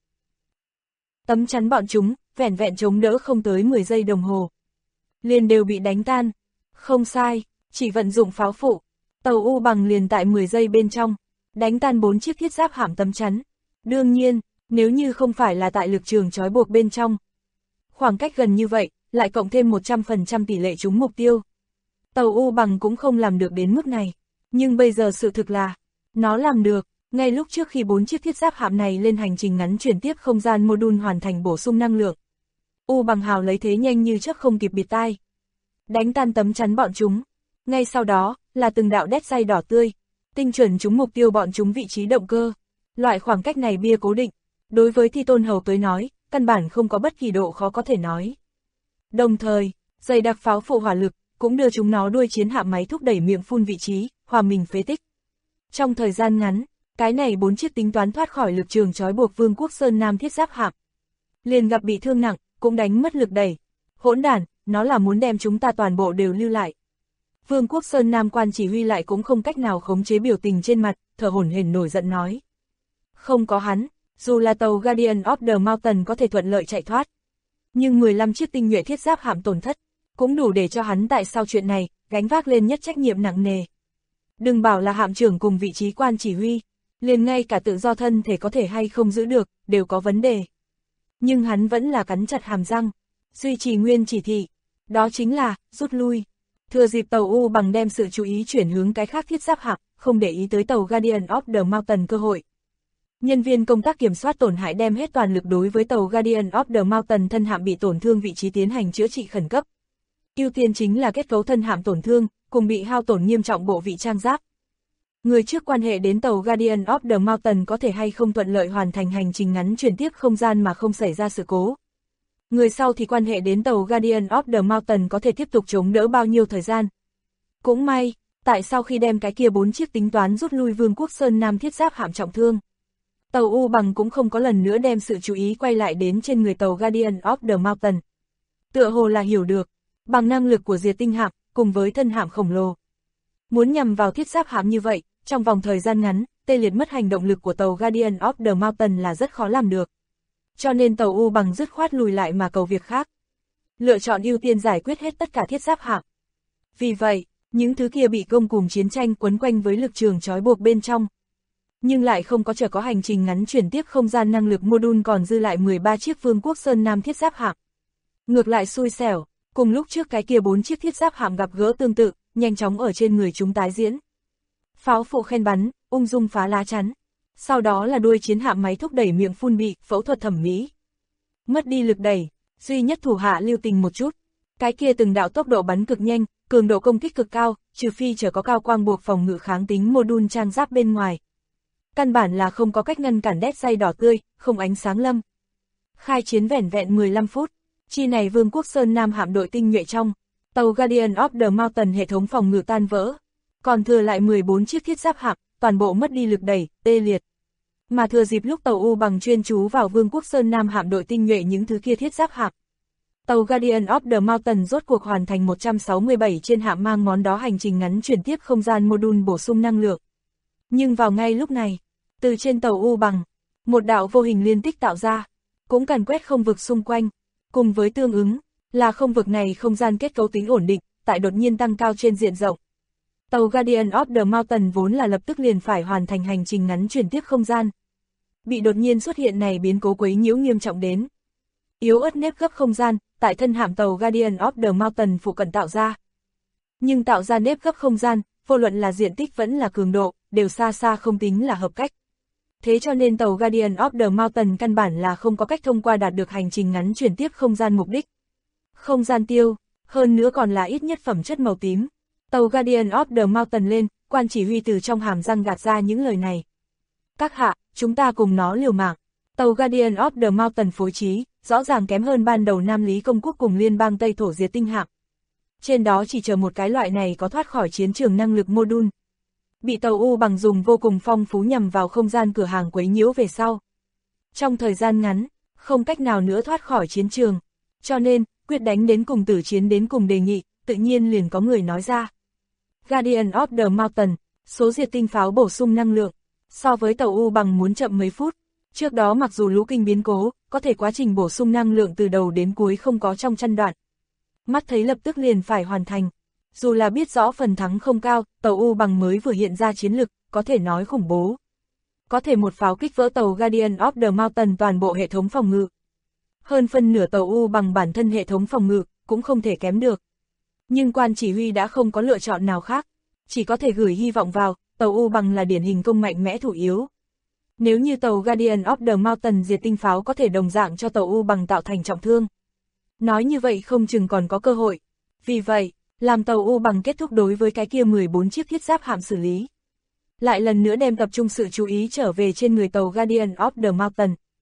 Tấm chắn bọn chúng, vẻn vẹn chống đỡ không tới 10 giây đồng hồ. Liền đều bị đánh tan. Không sai, chỉ vận dụng pháo phụ, tàu U bằng liền tại 10 giây bên trong, đánh tan 4 chiếc thiết giáp hạm tấm chắn. Đương nhiên, nếu như không phải là tại lực trường trói buộc bên trong, khoảng cách gần như vậy, lại cộng thêm 100% tỷ lệ trúng mục tiêu, tàu U bằng cũng không làm được đến mức này. Nhưng bây giờ sự thực là, nó làm được. Ngay lúc trước khi 4 chiếc thiết giáp hạm này lên hành trình ngắn chuyển tiếp không gian module hoàn thành bổ sung năng lượng, U bằng hào lấy thế nhanh như chớp không kịp bịt tai, đánh tan tấm chắn bọn chúng. Ngay sau đó, là từng đạo đét say đỏ tươi, tinh chuẩn trúng mục tiêu bọn chúng vị trí động cơ. Loại khoảng cách này bia cố định, Đối với Thi Tôn Hầu tới nói, căn bản không có bất kỳ độ khó có thể nói. Đồng thời, dày đặc pháo phụ hỏa lực, cũng đưa chúng nó đuôi chiến hạm máy thúc đẩy miệng phun vị trí, hòa mình phế tích. Trong thời gian ngắn, cái này 4 chiếc tính toán thoát khỏi lực trường trói buộc Vương quốc Sơn Nam thiết giáp hạm. Liền gặp bị thương nặng, cũng đánh mất lực đẩy. Hỗn đản, nó là muốn đem chúng ta toàn bộ đều lưu lại. Vương quốc Sơn Nam quan chỉ huy lại cũng không cách nào khống chế biểu tình trên mặt, thở hổn hển nổi giận nói. Không có hắn, dù là tàu Guardian of the Mountain có thể thuận lợi chạy thoát, nhưng 15 chiếc tinh nhuệ thiết giáp hạm tổn thất, cũng đủ để cho hắn tại sau chuyện này, gánh vác lên nhất trách nhiệm nặng nề. Đừng bảo là hạm trưởng cùng vị trí quan chỉ huy, liền ngay cả tự do thân thể có thể hay không giữ được, đều có vấn đề. Nhưng hắn vẫn là cắn chặt hàm răng, duy trì nguyên chỉ thị, đó chính là, rút lui. Thừa dịp tàu U bằng đem sự chú ý chuyển hướng cái khác thiết giáp hạm, không để ý tới tàu Guardian of the Mountain cơ hội. Nhân viên công tác kiểm soát tổn hại đem hết toàn lực đối với tàu Guardian of the Mountain thân hạm bị tổn thương vị trí tiến hành chữa trị khẩn cấp. Ưu tiên chính là kết cấu thân hạm tổn thương, cùng bị hao tổn nghiêm trọng bộ vị trang giáp. Người trước quan hệ đến tàu Guardian of the Mountain có thể hay không thuận lợi hoàn thành hành trình ngắn chuyển tiếp không gian mà không xảy ra sự cố. Người sau thì quan hệ đến tàu Guardian of the Mountain có thể tiếp tục chống đỡ bao nhiêu thời gian. Cũng may, tại sau khi đem cái kia 4 chiếc tính toán rút lui Vương quốc Sơn Nam thiết giáp hạm trọng thương, tàu U bằng cũng không có lần nữa đem sự chú ý quay lại đến trên người tàu Guardian of the Mountain. Tựa hồ là hiểu được, bằng năng lực của diệt tinh hạm, cùng với thân hạm khổng lồ, muốn nhằm vào thiết giáp hạm như vậy, trong vòng thời gian ngắn, tê liệt mất hành động lực của tàu Guardian of the Mountain là rất khó làm được. Cho nên tàu U bằng dứt khoát lùi lại mà cầu việc khác. Lựa chọn ưu tiên giải quyết hết tất cả thiết giáp hạm. Vì vậy, những thứ kia bị công cùng chiến tranh quấn quanh với lực trường trói buộc bên trong. Nhưng lại không có có hành trình ngắn chuyển tiếp không gian năng lực module còn dư lại 13 chiếc Vương quốc Sơn Nam thiết giáp hạm. Ngược lại xui xẻo, cùng lúc trước cái kia 4 chiếc thiết giáp hạm gặp gỡ tương tự, nhanh chóng ở trên người chúng tái diễn. Pháo phụ khen bắn, ung dung phá lá chắn. Sau đó là đuôi chiến hạm máy thúc đẩy miệng phun bị, phẫu thuật thẩm mỹ. Mất đi lực đẩy, duy nhất thủ hạ lưu tình một chút. Cái kia từng đạo tốc độ bắn cực nhanh, cường độ công kích cực cao, trừ phi chở có cao quang buộc phòng ngự kháng tính module trang giáp bên ngoài. Căn bản là không có cách ngăn cản đét dây đỏ tươi, không ánh sáng lâm. Khai chiến vẻn vẹn 15 phút, chi này Vương quốc Sơn Nam hạm đội tinh nhuệ trong, tàu Guardian of the Mountain hệ thống phòng ngự tan vỡ. Còn thừa lại 14 chiếc thiết giáp hạm, toàn bộ mất đi lực đẩy, tê liệt. Mà thừa dịp lúc tàu U bằng chuyên chú vào Vương quốc Sơn Nam hạm đội tinh nhuệ những thứ kia thiết giáp hạm, tàu Guardian of the Mountain rốt cuộc hoàn thành 167 trên hạm mang món đó hành trình ngắn chuyển tiếp không gian module bổ sung năng lượng. Nhưng vào ngay lúc này, từ trên tàu U bằng, một đạo vô hình liên tích tạo ra, cũng càn quét không vực xung quanh, cùng với tương ứng, là không vực này không gian kết cấu tính ổn định, tại đột nhiên tăng cao trên diện rộng. Tàu Guardian of the Mountain vốn là lập tức liền phải hoàn thành hành trình ngắn chuyển tiếp không gian. Bị đột nhiên xuất hiện này biến cố quấy nhiễu nghiêm trọng đến. Yếu ớt nếp gấp không gian, tại thân hạm tàu Guardian of the Mountain phụ cận tạo ra. Nhưng tạo ra nếp gấp không gian, vô luận là diện tích vẫn là cường độ, đều xa xa không tính là hợp cách. Thế cho nên tàu Guardian of the Mountain căn bản là không có cách thông qua đạt được hành trình ngắn chuyển tiếp không gian mục đích. Không gian tiêu, hơn nữa còn là ít nhất phẩm chất màu tím. Tàu Guardian of the Mountain lên, quan chỉ huy từ trong hàm răng gạt ra những lời này. Các hạ, chúng ta cùng nó liều mạng. Tàu Guardian of the Mountain phối trí, rõ ràng kém hơn ban đầu Nam Lý Công Quốc cùng Liên bang Tây Thổ diệt tinh hạm. Trên đó chỉ chờ một cái loại này có thoát khỏi chiến trường năng lực module. Bị tàu U bằng dùng vô cùng phong phú nhằm vào không gian cửa hàng quấy nhiễu về sau. Trong thời gian ngắn, không cách nào nữa thoát khỏi chiến trường. Cho nên, quyết đánh đến cùng tử chiến đến cùng đề nghị, tự nhiên liền có người nói ra. Guardian of the Mountain, số diệt tinh pháo bổ sung năng lượng, so với tàu U bằng muốn chậm mấy phút. Trước đó mặc dù lũ kinh biến cố, có thể quá trình bổ sung năng lượng từ đầu đến cuối không có trong chân đoạn. Mắt thấy lập tức liền phải hoàn thành. Dù là biết rõ phần thắng không cao, tàu U bằng mới vừa hiện ra chiến lực, có thể nói khủng bố. Có thể một pháo kích vỡ tàu Guardian of the Mountain toàn bộ hệ thống phòng ngự. Hơn phân nửa tàu U bằng bản thân hệ thống phòng ngự, cũng không thể kém được. Nhưng quan chỉ huy đã không có lựa chọn nào khác, chỉ có thể gửi hy vọng vào, tàu U bằng là điển hình công mạnh mẽ thủ yếu. Nếu như tàu Guardian of the Mountain diệt tinh pháo có thể đồng dạng cho tàu U bằng tạo thành trọng thương. Nói như vậy không chừng còn có cơ hội. Vì vậy, làm tàu U bằng kết thúc đối với cái kia 14 chiếc thiết giáp hạm xử lý. Lại lần nữa đem tập trung sự chú ý trở về trên người tàu Guardian of the Mountain.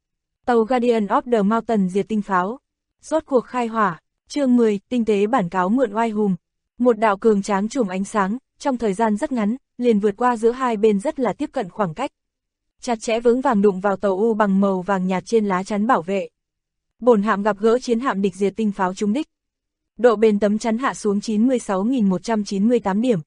Tàu Guardian of the Mountain diệt tinh pháo. Rốt cuộc khai hỏa. Chương 10, tinh tế bản cáo mượn oai hùng. Một đạo cường tráng chùm ánh sáng, trong thời gian rất ngắn, liền vượt qua giữa hai bên rất là tiếp cận khoảng cách. Chặt chẽ vững vàng đụng vào tàu U bằng màu vàng nhạt trên lá chắn bảo vệ. Bổn hạm gặp gỡ chiến hạm địch diệt tinh pháo trúng đích. Độ bền tấm chắn hạ xuống 96.198 điểm.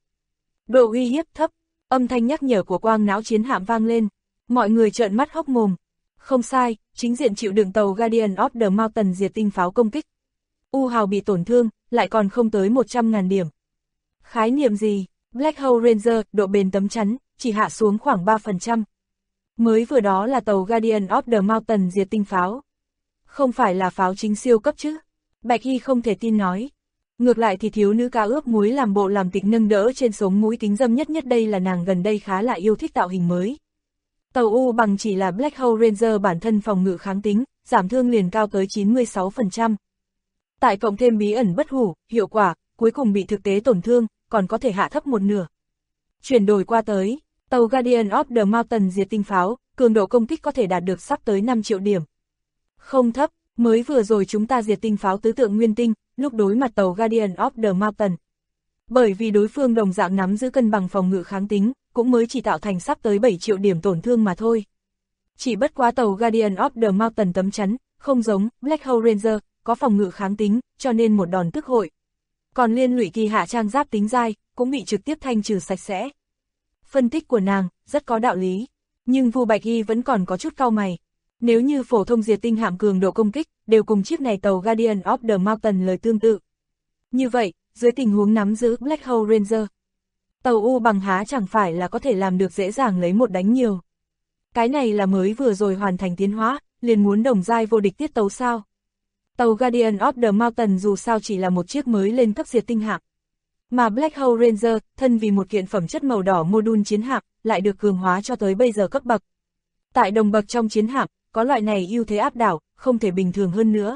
Độ uy hiếp thấp, âm thanh nhắc nhở của quang não chiến hạm vang lên. Mọi người trợn mắt hốc mồm. Không sai, chính diện chịu đựng tàu Guardian of the Mountain diệt tinh pháo công kích. U hào bị tổn thương, lại còn không tới 100.000 điểm. Khái niệm gì? Black Hole Ranger, độ bền tấm chắn, chỉ hạ xuống khoảng 3%. Mới vừa đó là tàu Guardian of the Mountain diệt tinh pháo. Không phải là pháo chính siêu cấp chứ? Bạch Hy không thể tin nói. Ngược lại thì thiếu nữ ca ướp muối làm bộ làm tịch nâng đỡ trên sống mũi kính dâm nhất đây là nàng gần đây khá là yêu thích tạo hình mới. Tàu U bằng chỉ là Black Hole Ranger bản thân phòng ngự kháng tính, giảm thương liền cao tới 96%. Tại cộng thêm bí ẩn bất hủ, hiệu quả, cuối cùng bị thực tế tổn thương, còn có thể hạ thấp một nửa. Chuyển đổi qua tới, tàu Guardian of the Mountain diệt tinh pháo, cường độ công kích có thể đạt được sắp tới 5 triệu điểm. Không thấp, mới vừa rồi chúng ta diệt tinh pháo tứ tượng nguyên tinh, lúc đối mặt tàu Guardian of the Mountain. Bởi vì đối phương đồng dạng nắm giữ cân bằng phòng ngự kháng tính, cũng mới chỉ tạo thành sắp tới 7 triệu điểm tổn thương mà thôi. Chỉ bất quá tàu Guardian of the Mountain tấm chắn, không giống Black Hole Ranger, có phòng ngự kháng tính, cho nên một đòn tức hội. Còn liên lụy kỳ hạ trang giáp tính dai, cũng bị trực tiếp thanh trừ sạch sẽ. Phân tích của nàng, rất có đạo lý. Nhưng Vu Bạch Hy vẫn còn có chút cau mày. Nếu như phổ thông diệt tinh hạm cường độ công kích, đều cùng chiếc này tàu Guardian of the Mountain lời tương tự. Như vậy, dưới tình huống nắm giữ Black Hole Ranger, tàu U bằng há chẳng phải là có thể làm được dễ dàng lấy một đánh nhiều. Cái này là mới vừa rồi hoàn thành tiến hóa, liền muốn đồng giai vô địch tiết tấu sao. Tàu Guardian of the Mountain dù sao chỉ là một chiếc mới lên cấp diệt tinh hạm. Mà Black Hole Ranger, thân vì một kiện phẩm chất màu đỏ mô-đun chiến hạm, lại được cường hóa cho tới bây giờ cấp bậc. Tại đồng bậc trong chiến hạm, có loại này ưu thế áp đảo, không thể bình thường hơn nữa.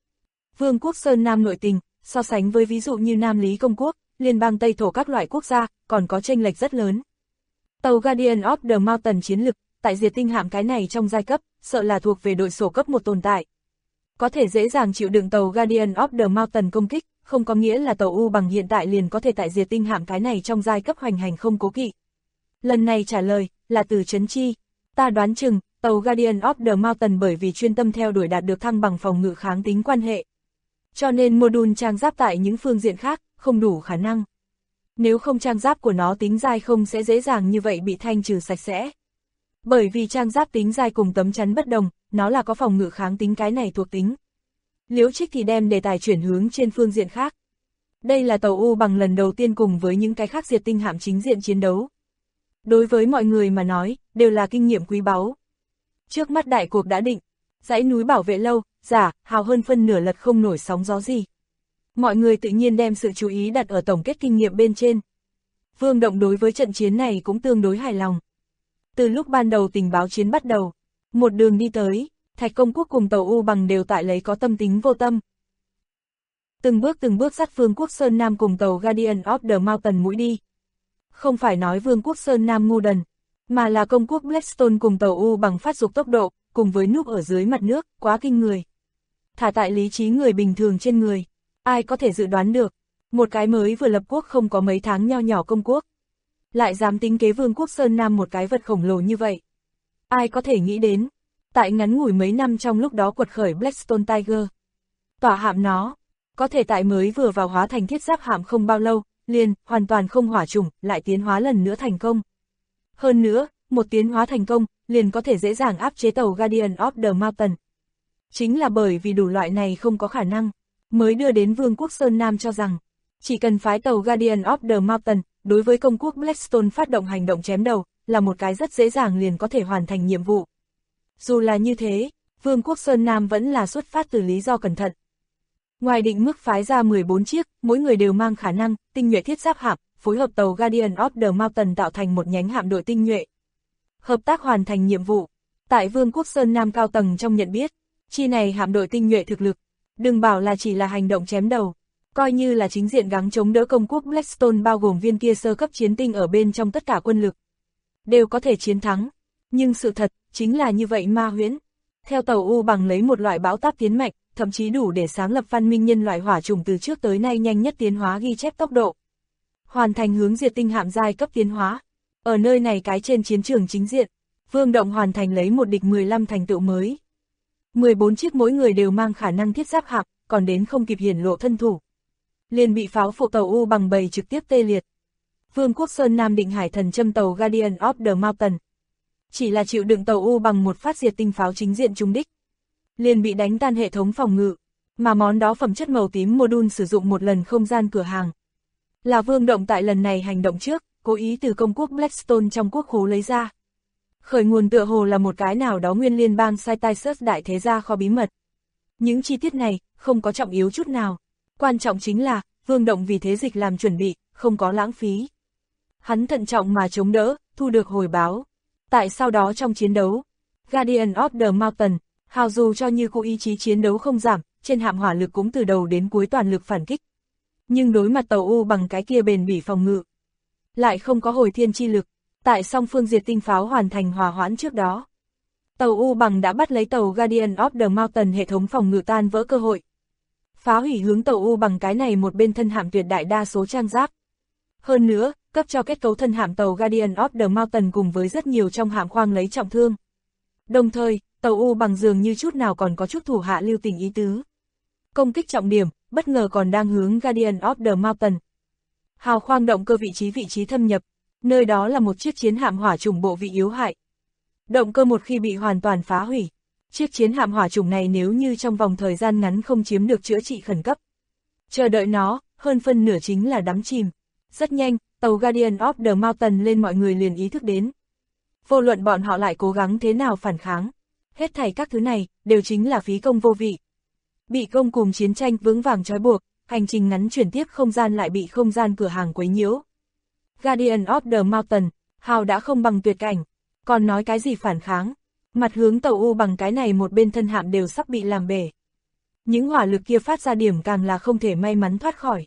Vương quốc Sơn Nam nội tình, so sánh với ví dụ như Nam Lý Công quốc, liên bang Tây Thổ các loại quốc gia, còn có chênh lệch rất lớn. Tàu Guardian of the Mountain chiến lực, tại diệt tinh hạm cái này trong giai cấp, sợ là thuộc về đội sổ cấp một tồn tại. Có thể dễ dàng chịu đựng tàu Guardian of the Mountain công kích, không có nghĩa là tàu U bằng hiện tại liền có thể tại diệt tinh hạm cái này trong giai cấp hoành hành không cố kỵ. Lần này trả lời, là từ Trấn Chi. Ta đoán chừng, tàu Guardian of the Mountain bởi vì chuyên tâm theo đuổi đạt được thăng bằng phòng ngự kháng tính quan hệ. Cho nên module trang giáp tại những phương diện khác, không đủ khả năng. Nếu không trang giáp của nó tính dai không sẽ dễ dàng như vậy bị thanh trừ sạch sẽ. Bởi vì trang giáp tính dai cùng tấm chắn bất đồng, nó là có phòng ngự kháng tính cái này thuộc tính. Liễu Trích thì đem đề tài chuyển hướng trên phương diện khác. Đây là tàu U bằng lần đầu tiên cùng với những cái khác diệt tinh hạm chính diện chiến đấu. Đối với mọi người mà nói, đều là kinh nghiệm quý báu. Trước mắt đại cuộc đã định, dãy núi bảo vệ lâu, giả, hào hơn phân nửa lật không nổi sóng gió gì. Mọi người tự nhiên đem sự chú ý đặt ở tổng kết kinh nghiệm bên trên. Vương Động đối với trận chiến này cũng tương đối hài lòng. Từ lúc ban đầu tình báo chiến bắt đầu, một đường đi tới, Thạch Công Quốc cùng tàu U bằng đều tại lấy có tâm tính vô tâm. Từng bước dắt Vương quốc Sơn Nam cùng tàu Guardian of the Mountain mũi đi. Không phải nói Vương quốc Sơn Nam ngu đần, mà là công quốc Blackstone cùng tàu U bằng phát dục tốc độ, cùng với núp ở dưới mặt nước, quá kinh người. Thả tại lý trí người bình thường trên người, ai có thể dự đoán được, một cái mới vừa lập quốc không có mấy tháng nho nhỏ công quốc, lại dám tính kế Vương quốc Sơn Nam một cái vật khổng lồ như vậy. Ai có thể nghĩ đến, tại ngắn ngủi mấy năm trong lúc đó quật khởi Blackstone Tiger. Tỏa hạm nó, có thể tại mới vừa vào hóa thành thiết giáp hạm không bao lâu, liền, hoàn toàn không hỏa chủng, lại tiến hóa lần nữa thành công. Hơn nữa, một tiến hóa thành công, liền có thể dễ dàng áp chế tàu Guardian of the Mountain. Chính là bởi vì đủ loại này không có khả năng, mới đưa đến Vương quốc Sơn Nam cho rằng, chỉ cần phái tàu Guardian of the Mountain, đối với công quốc Blackstone phát động hành động chém đầu, là một cái rất dễ dàng liền có thể hoàn thành nhiệm vụ. Dù là như thế, Vương quốc Sơn Nam vẫn là xuất phát từ lý do cẩn thận. Ngoài định mức phái ra 14 chiếc, mỗi người đều mang khả năng, tinh nhuệ thiết giáp hạm, phối hợp tàu Guardian of the Mountain tạo thành một nhánh hạm đội tinh nhuệ. Hợp tác hoàn thành nhiệm vụ. Tại Vương quốc Sơn Nam cao tầng trong nhận biết, chi này hạm đội tinh nhuệ thực lực, đừng bảo là chỉ là hành động chém đầu, coi như là chính diện gắng chống đỡ công quốc Blackstone bao gồm viên kia sơ cấp chiến tinh ở bên trong tất cả quân lực, đều có thể chiến thắng. Nhưng sự thật, chính là như vậy ma huyễn. Theo tàu U Bằng lấy một loại bão táp tiến mạnh, thậm chí đủ để sáng lập văn minh nhân loại hỏa trùng từ trước tới nay nhanh nhất tiến hóa ghi chép tốc độ. Hoàn thành hướng diệt tinh hạm giai cấp tiến hóa. Ở nơi này cái trên chiến trường chính diện, Vương Động hoàn thành lấy một địch 15 thành tựu mới. 14 chiếc mỗi người đều mang khả năng thiết giáp hạm, còn đến không kịp hiển lộ thân thủ. Liền bị pháo phụ tàu U Bằng bầy trực tiếp tê liệt. Vương quốc Sơn Nam định hải thần châm tàu Guardian of the Mountain. Chỉ là chịu đựng tàu U Bằng một phát diệt tinh pháo chính diện trúng đích. Liền bị đánh tan hệ thống phòng ngự, mà món đó phẩm chất màu tím module sử dụng một lần không gian cửa hàng. Là Vương Động tại lần này hành động trước, cố ý từ công quốc Blackstone trong quốc khố lấy ra. Khởi nguồn tựa hồ là một cái nào đó nguyên liên bang Cytisus đại thế gia kho bí mật. Những chi tiết này, không có trọng yếu chút nào. Quan trọng chính là, Vương Động vì thế dịch làm chuẩn bị, không có lãng phí. Hắn thận trọng mà chống đỡ, thu được hồi báo. Tại sau đó trong chiến đấu, Guardian of the Mountain, hào dù cho như cụ ý chí chiến đấu không giảm, trên hạm hỏa lực cũng từ đầu đến cuối toàn lực phản kích. Nhưng đối mặt tàu U Bằng cái kia bền bỉ phòng ngự, lại không có hồi thiên chi lực. Tại song phương diệt tinh pháo hoàn thành hòa hoãn trước đó, tàu U Bằng đã bắt lấy tàu Guardian of the Mountain hệ thống phòng ngự tan vỡ cơ hội. Phá hủy hướng tàu U Bằng cái này một bên thân hạm tuyệt đại đa số trang giáp. Hơn nữa, cấp cho kết cấu thân hạm tàu Guardian of the Mountain cùng với rất nhiều trong hạm khoang lấy trọng thương. Đồng thời, tàu U Bằng dường như chút nào còn có chút thủ hạ lưu tình ý tứ. Công kích trọng điểm, bất ngờ còn đang hướng Guardian of the Mountain. Hào khoang động cơ vị trí thâm nhập, nơi đó là một chiếc chiến hạm hỏa trùng bộ vị yếu hại. Động cơ một khi bị hoàn toàn phá hủy, chiếc chiến hạm hỏa trùng này nếu như trong vòng thời gian ngắn không chiếm được chữa trị khẩn cấp, chờ đợi nó, hơn phân nửa chính là đắm chìm. Rất nhanh, tàu Guardian of the Mountain lên mọi người liền ý thức đến. Vô luận bọn họ lại cố gắng thế nào phản kháng, hết thảy các thứ này, đều chính là phí công vô vị. Bị công cùng chiến tranh vững vàng trói buộc, hành trình ngắn chuyển tiếp không gian lại bị không gian cửa hàng quấy nhiễu. Guardian of the Mountain, hào đã không bằng tuyệt cảnh, còn nói cái gì phản kháng, mặt hướng tàu U Bằng cái này một bên thân hạm đều sắp bị làm bể. Những hỏa lực kia phát ra điểm càng là không thể may mắn thoát khỏi.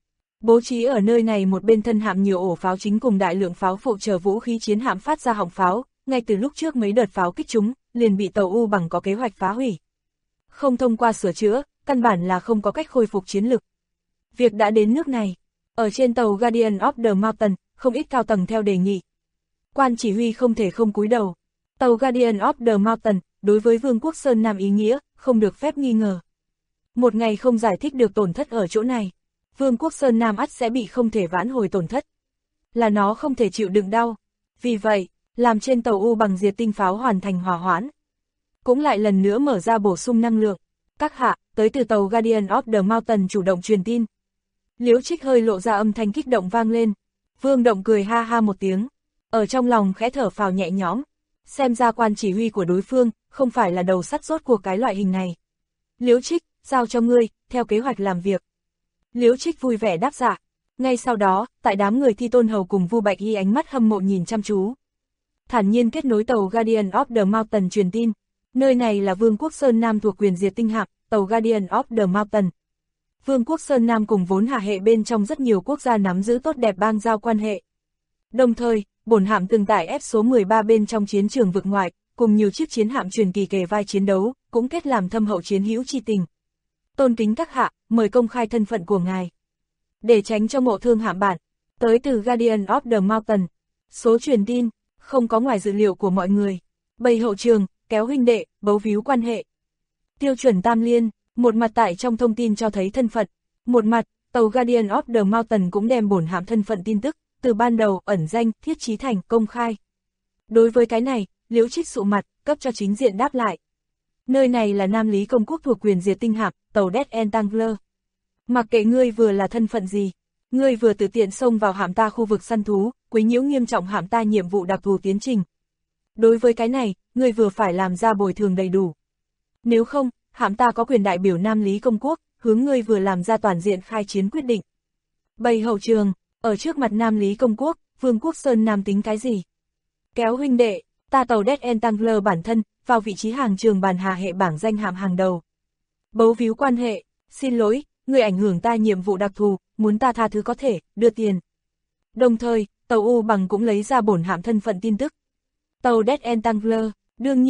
Bố trí ở nơi này một bên thân hạm nhiều ổ pháo chính cùng đại lượng pháo phụ trợ vũ khí chiến hạm phát ra họng pháo, ngay từ lúc trước mấy đợt pháo kích chúng, liền bị tàu U Bằng có kế hoạch phá hủy. Không thông qua sửa chữa, căn bản là không có cách khôi phục chiến lực. Việc đã đến nước này, ở trên tàu Guardian of the Mountain, không ít cao tầng theo đề nghị. Quan chỉ huy không thể không cúi đầu. Tàu Guardian of the Mountain, đối với Vương quốc Sơn Nam ý nghĩa, không được phép nghi ngờ. Một ngày không giải thích được tổn thất ở chỗ này, Vương quốc Sơn Nam ắt sẽ bị không thể vãn hồi tổn thất. Là nó không thể chịu đựng đau. Vì vậy, làm trên tàu U Bằng diệt tinh pháo hoàn thành hòa hoãn, cũng lại lần nữa mở ra bổ sung năng lượng. Các hạ, tới từ tàu Guardian of the Mountain chủ động truyền tin. Liễu Trích hơi lộ ra âm thanh kích động vang lên. Vương Động cười ha ha một tiếng, ở trong lòng khẽ thở phào nhẹ nhõm. Xem ra quan chỉ huy của đối phương, không phải là đầu sắt rốt cuộc cái loại hình này. Liễu Trích, giao cho ngươi, theo kế hoạch làm việc. Liễu Trích vui vẻ đáp dạ. Ngay sau đó, tại đám người Thi Tôn Hầu cùng Vu Bạch Y ánh mắt hâm mộ nhìn chăm chú. Thản nhiên kết nối tàu Guardian of the Mountain truyền tin. Nơi này là Vương quốc Sơn Nam thuộc quyền diệt tinh hạm, tàu Guardian of the Mountain. Vương quốc Sơn Nam cùng vốn hạ hệ bên trong rất nhiều quốc gia nắm giữ tốt đẹp bang giao quan hệ. Đồng thời, bổn hạm từng tại F số 13 bên trong chiến trường vực ngoại, cùng nhiều chiếc chiến hạm truyền kỳ kề vai chiến đấu, cũng kết làm thâm hậu chiến hữu chi tình. Tôn kính các hạ, mời công khai thân phận của ngài. Để tránh cho ngộ thương hạm bản, tới từ Guardian of the Mountain. Số truyền tin, không có ngoài dự liệu của mọi người. Bầy hậu trường, kéo huynh đệ, bấu víu quan hệ. Tiêu chuẩn tam liên, một mặt tại trong thông tin cho thấy thân phận. Một mặt, tàu Guardian of the Mountain cũng đem bổn hạm thân phận tin tức, từ ban đầu, ẩn danh, thiết trí thành, công khai. Đối với cái này, Liễu Trích sụ mặt, cấp cho chính diện đáp lại. Nơi này là Nam Lý Công quốc thuộc quyền diệt tinh hạm, tàu Death Entangler. Mặc kệ ngươi vừa là thân phận gì, ngươi vừa tự tiện xông vào hạm ta khu vực săn thú, quấy nhiễu nghiêm trọng hạm ta nhiệm vụ đặc thù tiến trình. Đối với cái này, ngươi vừa phải làm ra bồi thường đầy đủ. Nếu không, hạm ta có quyền đại biểu Nam Lý Công quốc, hướng ngươi vừa làm ra toàn diện khai chiến quyết định. Bầy hậu trường, ở trước mặt Nam Lý Công quốc, Vương quốc Sơn Nam tính cái gì? Kéo huynh đệ, ta tàu Death Entangler bản thân, vào vị trí hàng trường bàn hà hệ bảng danh hạm hàng đầu. Bấu víu quan hệ, xin lỗi, người ảnh hưởng ta nhiệm vụ đặc thù, muốn ta tha thứ có thể, đưa tiền. Đồng thời, tàu U Bằng cũng lấy ra bổn hạm thân phận tin tức. Tàu Death Entangler, đương nhiên,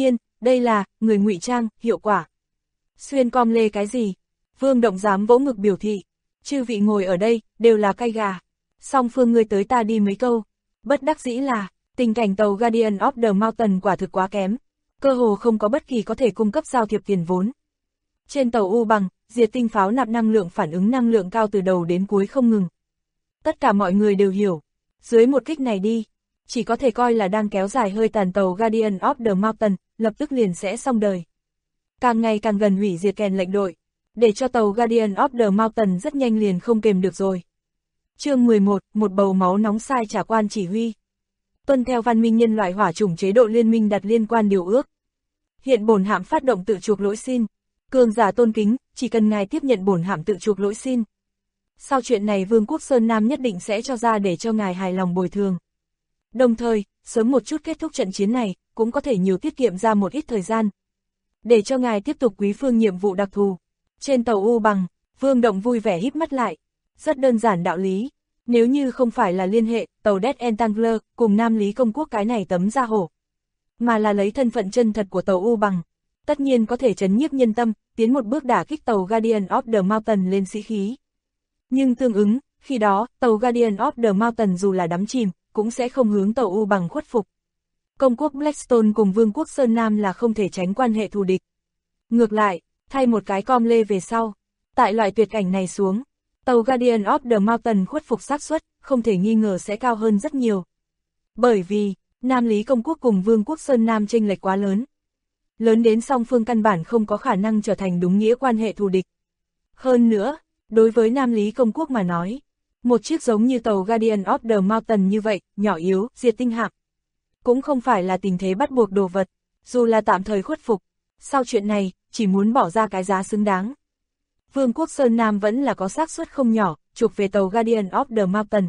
Đây là, người ngụy trang, hiệu quả. Xuyên com lê cái gì? Vương Động dám vỗ ngực biểu thị. Chư vị ngồi ở đây, đều là cay gà. Song phương ngươi tới ta đi mấy câu. Bất đắc dĩ là, tình cảnh tàu Guardian of the Mountain quả thực quá kém. Cơ hồ không có bất kỳ có thể cung cấp giao thiệp tiền vốn. Trên tàu U bằng, diệt tinh pháo nạp năng lượng phản ứng năng lượng cao từ đầu đến cuối không ngừng. Tất cả mọi người đều hiểu, dưới một kích này đi, chỉ có thể coi là đang kéo dài hơi tàn tàu Guardian of the Mountain, lập tức liền sẽ xong đời. Càng ngày càng gần hủy diệt kèn lệnh đội, để cho tàu Guardian of the Mountain rất nhanh liền không kềm được rồi. Chương 11, một bầu máu nóng sai trả quan chỉ huy. Tuân theo văn minh nhân loại hỏa chủng chế độ liên minh đặt liên quan điều ước. Hiện bổn hạm phát động tự chuộc lỗi xin. Cường giả tôn kính, chỉ cần ngài tiếp nhận bổn hạm tự chuộc lỗi xin. Sau chuyện này Vương quốc Sơn Nam nhất định sẽ cho ra để cho ngài hài lòng bồi thường. Đồng thời, sớm một chút kết thúc trận chiến này, cũng có thể nhiều tiết kiệm ra một ít thời gian. Để cho ngài tiếp tục quý phương nhiệm vụ đặc thù. Trên tàu U bằng, Vương Động vui vẻ híp mắt lại. Rất đơn giản đạo lý. Nếu như không phải là liên hệ tàu Death Entangler cùng Nam Lý Công Quốc cái này tấm da hổ, mà là lấy thân phận chân thật của tàu U bằng, tất nhiên có thể trấn nhiếp nhân tâm, tiến một bước đả kích tàu Guardian of the Mountain lên sĩ khí. Nhưng tương ứng, khi đó, tàu Guardian of the Mountain dù là đắm chìm, cũng sẽ không hướng tàu U bằng khuất phục. Công quốc Blackstone cùng Vương quốc Sơn Nam là không thể tránh quan hệ thù địch. Ngược lại, thay một cái com lê về sau, tại loại tuyệt cảnh này xuống, tàu Guardian of the Mountain khuất phục xác suất, không thể nghi ngờ sẽ cao hơn rất nhiều. Bởi vì, Nam Lý Công Quốc cùng Vương quốc Sơn Nam chênh lệch quá lớn. Lớn đến song phương căn bản không có khả năng trở thành đúng nghĩa quan hệ thù địch. Hơn nữa, đối với Nam Lý Công Quốc mà nói, một chiếc giống như tàu Guardian of the Mountain như vậy, nhỏ yếu, diệt tinh hạm, cũng không phải là tình thế bắt buộc đồ vật, dù là tạm thời khuất phục. Sau chuyện này, chỉ muốn bỏ ra cái giá xứng đáng. Vương quốc Sơn Nam vẫn là có xác suất không nhỏ, chuộc về tàu Guardian of the Mountain.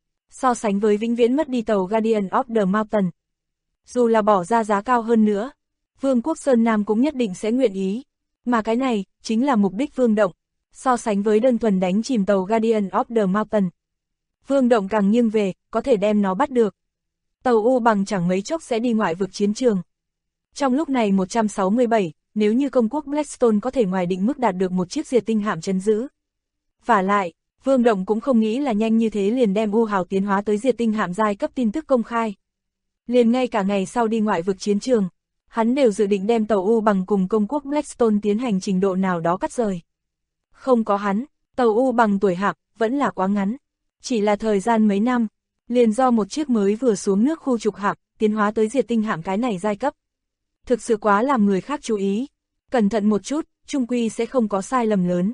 So sánh với vĩnh viễn mất đi tàu Guardian of the Mountain, dù là bỏ ra giá cao hơn nữa, Vương quốc Sơn Nam cũng nhất định sẽ nguyện ý. Mà cái này, chính là mục đích Vương Động. So sánh với đơn thuần đánh chìm tàu Guardian of the Mountain, Vương Động càng nghiêng về, có thể đem nó bắt được. Tàu U bằng chẳng mấy chốc sẽ đi ngoại vực chiến trường. Trong lúc này 167, nếu như công quốc Blackstone có thể ngoài định mức đạt được một chiếc diệt tinh hạm trấn giữ. Vả lại, Vương Động cũng không nghĩ là nhanh như thế liền đem U hào tiến hóa tới diệt tinh hạm giai cấp tin tức công khai. Liền ngay cả ngày sau đi ngoại vực chiến trường, hắn đều dự định đem tàu U bằng cùng công quốc Blackstone tiến hành trình độ nào đó cắt rời. Không có hắn, tàu U bằng tuổi hạm vẫn là quá ngắn. Chỉ là thời gian mấy năm, liền do một chiếc mới vừa xuống nước khu trục hạm, tiến hóa tới diệt tinh hạm cái này giai cấp. Thực sự quá làm người khác chú ý. Cẩn thận một chút, chung quy sẽ không có sai lầm lớn.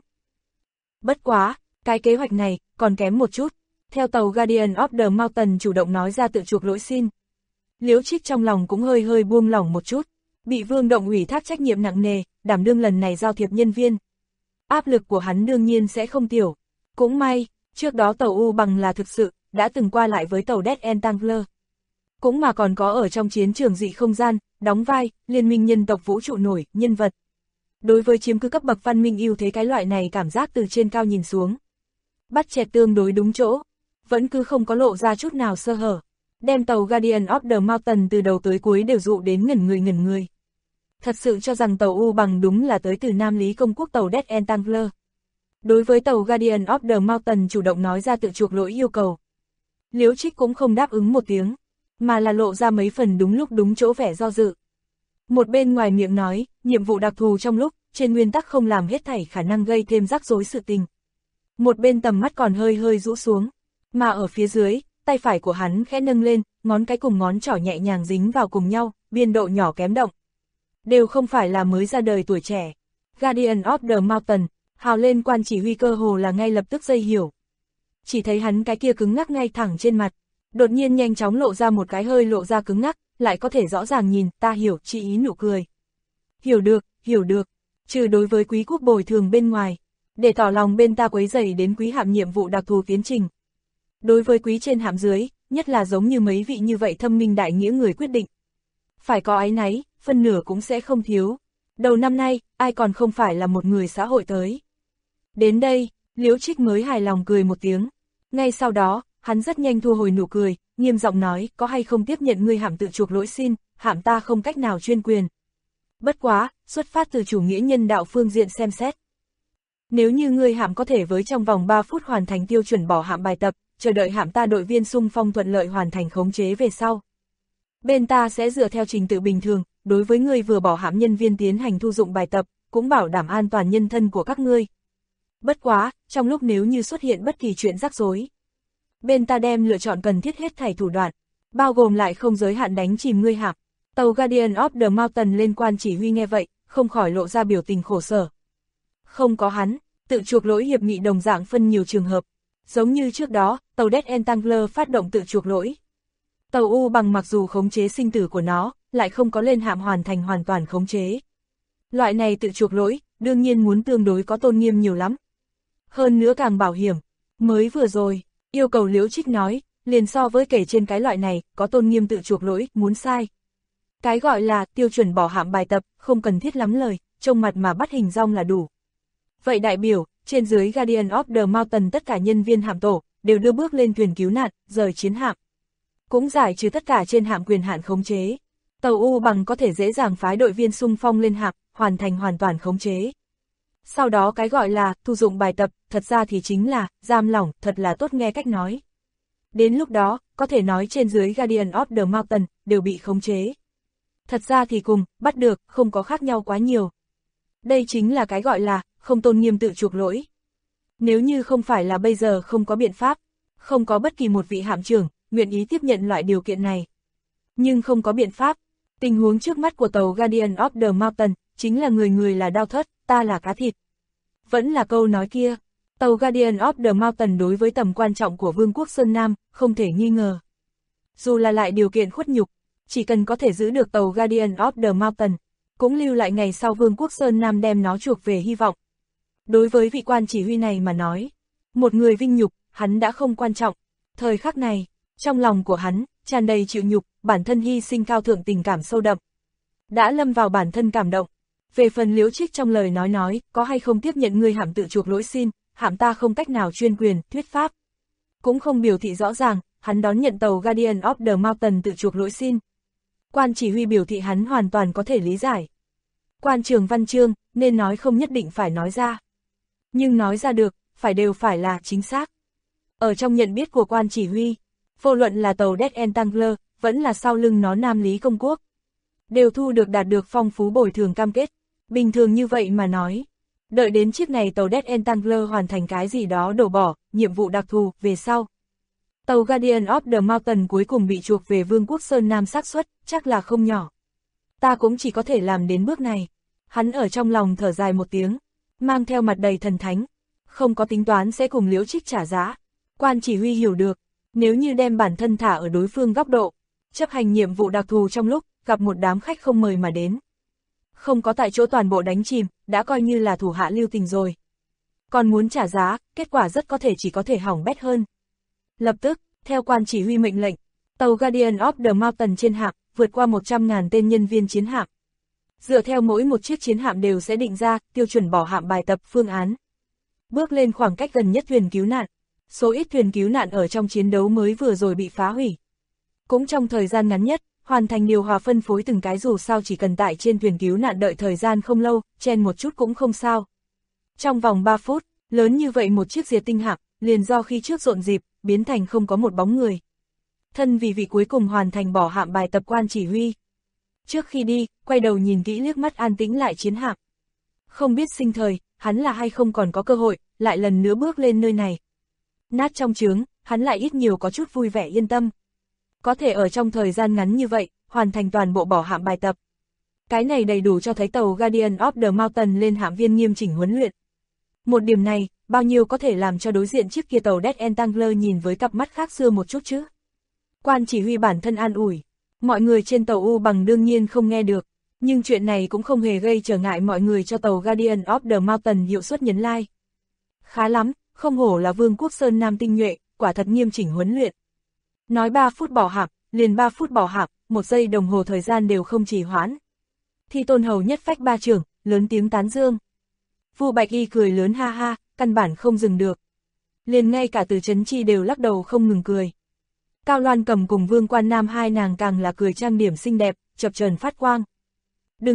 Bất quá, cái kế hoạch này, còn kém một chút. Theo tàu Guardian of the Mountain chủ động nói ra tự chuộc lỗi xin. Liễu Trích trong lòng cũng hơi hơi buông lỏng một chút. Bị Vương Động ủy thác trách nhiệm nặng nề, đảm đương lần này giao thiệp nhân viên. Áp lực của hắn đương nhiên sẽ không tiểu. Cũng may, trước đó tàu U bằng là thực sự, đã từng qua lại với tàu Death Entangler. Cũng mà còn có ở trong chiến trường dị không gian, đóng vai, liên minh nhân tộc vũ trụ nổi, nhân vật. Đối với chiếm cứ cấp bậc văn minh ưu thế cái loại này cảm giác từ trên cao nhìn xuống. Bắt chẹt tương đối đúng chỗ, vẫn cứ không có lộ ra chút nào sơ hở. Đem tàu Guardian of the Mountain từ đầu tới cuối đều dụ đến ngẩn người. Thật sự cho rằng tàu U bằng đúng là tới từ Nam Lý Công Quốc tàu Death Entangler. Đối với tàu Guardian of the Mountain chủ động nói ra tự chuộc lỗi yêu cầu, Liễu Trích cũng không đáp ứng một tiếng, mà là lộ ra mấy phần đúng lúc đúng chỗ vẻ do dự. Một bên ngoài miệng nói, nhiệm vụ đặc thù trong lúc, trên nguyên tắc không làm hết thảy khả năng gây thêm rắc rối sự tình. Một bên tầm mắt còn hơi hơi rũ xuống, mà ở phía dưới, tay phải của hắn khẽ nâng lên, ngón cái cùng ngón trỏ nhẹ nhàng dính vào cùng nhau, biên độ nhỏ kém động. Đều không phải là mới ra đời tuổi trẻ. Guardian of the Mountain, hào lên quan chỉ huy cơ hồ là ngay lập tức dây hiểu. Chỉ thấy hắn cái kia cứng ngắc ngay thẳng trên mặt, đột nhiên nhanh chóng lộ ra một cái hơi lộ ra cứng ngắc, lại có thể rõ ràng nhìn, ta hiểu, chị ý nụ cười. Hiểu được, trừ đối với quý quốc bồi thường bên ngoài, để tỏ lòng bên ta quấy rầy đến quý hạm nhiệm vụ đặc thù tiến trình. Đối với quý trên hạm dưới, nhất là giống như mấy vị như vậy thâm minh đại nghĩa người quyết định. Phải có áy náy, phân nửa cũng sẽ không thiếu. Đầu năm nay, ai còn không phải là một người xã hội tới. Đến đây, Liễu Trích mới hài lòng cười một tiếng. Ngay sau đó, hắn rất nhanh thu hồi nụ cười, nghiêm giọng nói, có hay không tiếp nhận ngươi hạm tự chuộc lỗi xin, hạm ta không cách nào chuyên quyền. Bất quá, xuất phát từ chủ nghĩa nhân đạo phương diện xem xét. Nếu như ngươi hạm có thể với trong vòng 3 phút hoàn thành tiêu chuẩn bỏ hạm bài tập, chờ đợi hạm ta đội viên xung phong thuận lợi hoàn thành khống chế về sau. Bên ta sẽ dựa theo trình tự bình thường, đối với ngươi vừa bỏ hạm nhân viên tiến hành thu dụng bài tập, cũng bảo đảm an toàn nhân thân của các ngươi. Bất quá, trong lúc nếu như xuất hiện bất kỳ chuyện rắc rối, bên ta đem lựa chọn cần thiết hết thảy thủ đoạn, bao gồm lại không giới hạn đánh chìm ngươi hạm. Tàu Guardian of the Mountain lên quan chỉ huy nghe vậy, không khỏi lộ ra biểu tình khổ sở. Không có hắn, tự chuộc lỗi hiệp nghị đồng dạng phân nhiều trường hợp. Giống như trước đó, tàu Death Entangler phát động tự chuộc lỗi. Tàu U bằng mặc dù khống chế sinh tử của nó, lại không có lên hạm hoàn thành hoàn toàn khống chế. Loại này tự chuộc lỗi, đương nhiên muốn tương đối có tôn nghiêm nhiều lắm. Hơn nữa càng bảo hiểm. Mới vừa rồi, yêu cầu Liễu Trích nói, liền so với kể trên cái loại này, có tôn nghiêm tự chuộc lỗi, muốn sai. Cái gọi là tiêu chuẩn bỏ hạm bài tập, không cần thiết lắm lời, trông mặt mà bắt hình dong là đủ. Vậy đại biểu, trên dưới Guardian of the Mountain tất cả nhân viên hạm tổ, đều đưa bước lên thuyền cứu nạn, rời chiến hạm. Cũng giải trừ tất cả trên hạm quyền hạn khống chế. Tàu U bằng có thể dễ dàng phái đội viên xung phong lên hạm, hoàn thành hoàn toàn khống chế. Sau đó cái gọi là thu dụng bài tập, thật ra thì chính là giam lỏng, thật là tốt nghe cách nói. Đến lúc đó, có thể nói trên dưới Guardian of the Mountain đều bị khống chế. Thật ra thì cùng, bắt được, không có khác nhau quá nhiều. Đây chính là cái gọi là không tôn nghiêm tự chuộc lỗi. Nếu như không phải là bây giờ không có biện pháp, không có bất kỳ một vị hạm trưởng nguyện ý tiếp nhận loại điều kiện này. Nhưng không có biện pháp, tình huống trước mắt của tàu Guardian of the Mountain chính là người người là đao thớt, ta là cá thịt. Vẫn là câu nói kia, tàu Guardian of the Mountain đối với tầm quan trọng của Vương quốc Sơn Nam, không thể nghi ngờ. Dù là lại điều kiện khuất nhục, chỉ cần có thể giữ được tàu Guardian of the Mountain, cũng lưu lại ngày sau Vương quốc Sơn Nam đem nó chuộc về hy vọng. Đối với vị quan chỉ huy này mà nói, một người vinh nhục, hắn đã không quan trọng. Thời khắc này, trong lòng của hắn, tràn đầy chịu nhục, bản thân hy sinh cao thượng tình cảm sâu đậm. Đã lâm vào bản thân cảm động. Về phần Liễu Trích trong lời nói, có hay không tiếp nhận ngươi hạm tự chuộc lỗi xin, hạm ta không cách nào chuyên quyền, thuyết pháp. Cũng không biểu thị rõ ràng, hắn đón nhận tàu Guardian of the Mountain tự chuộc lỗi xin. Quan chỉ huy biểu thị hắn hoàn toàn có thể lý giải. Quan trường văn chương, nên nói không nhất định phải nói ra. Nhưng nói ra được, phải đều phải là chính xác. Ở trong nhận biết của quan chỉ huy, vô luận là tàu Death Entangler, vẫn là sau lưng nó Nam Lý Công Quốc, đều thu được đạt được phong phú bồi thường cam kết. Bình thường như vậy mà nói, đợi đến chiếc này tàu Death Entangler hoàn thành cái gì đó đổ bỏ, nhiệm vụ đặc thù, về sau. Tàu Guardian of the Mountain cuối cùng bị chuộc về Vương quốc Sơn Nam xác suất, chắc là không nhỏ. Ta cũng chỉ có thể làm đến bước này. Hắn ở trong lòng thở dài một tiếng, mang theo mặt đầy thần thánh, không có tính toán sẽ cùng Liễu Trích trả giá. Quan chỉ huy hiểu được, nếu như đem bản thân thả ở đối phương góc độ, chấp hành nhiệm vụ đặc thù trong lúc gặp một đám khách không mời mà đến, không có tại chỗ toàn bộ đánh chìm, đã coi như là thủ hạ lưu tình rồi. Còn muốn trả giá, kết quả rất có thể chỉ có thể hỏng bét hơn. Lập tức, theo quan chỉ huy mệnh lệnh, tàu Guardian of the Mountain trên hạm, vượt qua 100.000 tên nhân viên chiến hạm. Dựa theo mỗi một chiếc chiến hạm đều sẽ định ra tiêu chuẩn bỏ hạm bài tập phương án. Bước lên khoảng cách gần nhất thuyền cứu nạn. Số ít thuyền cứu nạn ở trong chiến đấu mới vừa rồi bị phá hủy. Cũng trong thời gian ngắn nhất, hoàn thành điều hòa phân phối từng cái, dù sao chỉ cần tại trên thuyền cứu nạn đợi thời gian không lâu, chen một chút cũng không sao. Trong vòng 3 phút, lớn như vậy một chiếc diệt tinh hạm, liền do khi trước rộn rịp, biến thành không có một bóng người. Thân vì vị cuối cùng hoàn thành bỏ hạm bài tập quan chỉ huy. Trước khi đi, quay đầu nhìn kỹ liếc mắt an tĩnh lại chiến hạm. Không biết sinh thời, hắn là hay không còn có cơ hội, lại lần nữa bước lên nơi này. Nát trong trướng, hắn lại ít nhiều có chút vui vẻ yên tâm. Có thể ở trong thời gian ngắn như vậy, hoàn thành toàn bộ bỏ hạm bài tập. Cái này đầy đủ cho thấy tàu Guardian of the Mountain lên hạm viên nghiêm chỉnh huấn luyện. Một điểm này, bao nhiêu có thể làm cho đối diện chiếc kia tàu Death Entangler nhìn với cặp mắt khác xưa một chút chứ. Quan chỉ huy bản thân an ủi. Mọi người trên tàu U bằng đương nhiên không nghe được, nhưng chuyện này cũng không hề gây trở ngại mọi người cho tàu Guardian of the Mountain hiệu suất nhấn like. Khá lắm, không hổ là Vương quốc Sơn Nam tinh nhuệ, quả thật nghiêm chỉnh huấn luyện. Nói 3 phút bỏ hạm, liền 3 phút bỏ hạm, 1 giây đồng hồ thời gian đều không trì hoãn. Thi Tôn hầu nhất phách ba trưởng, lớn tiếng tán dương. Vu Bạch Y cười lớn ha ha, căn bản không dừng được. Liền ngay cả Từ Chấn Chi đều lắc đầu không ngừng cười. Cao Loan Cầm cùng Vương Quan Nam hai nàng càng là cười trang điểm xinh đẹp, chập chờn phát quang. Đừng nóng,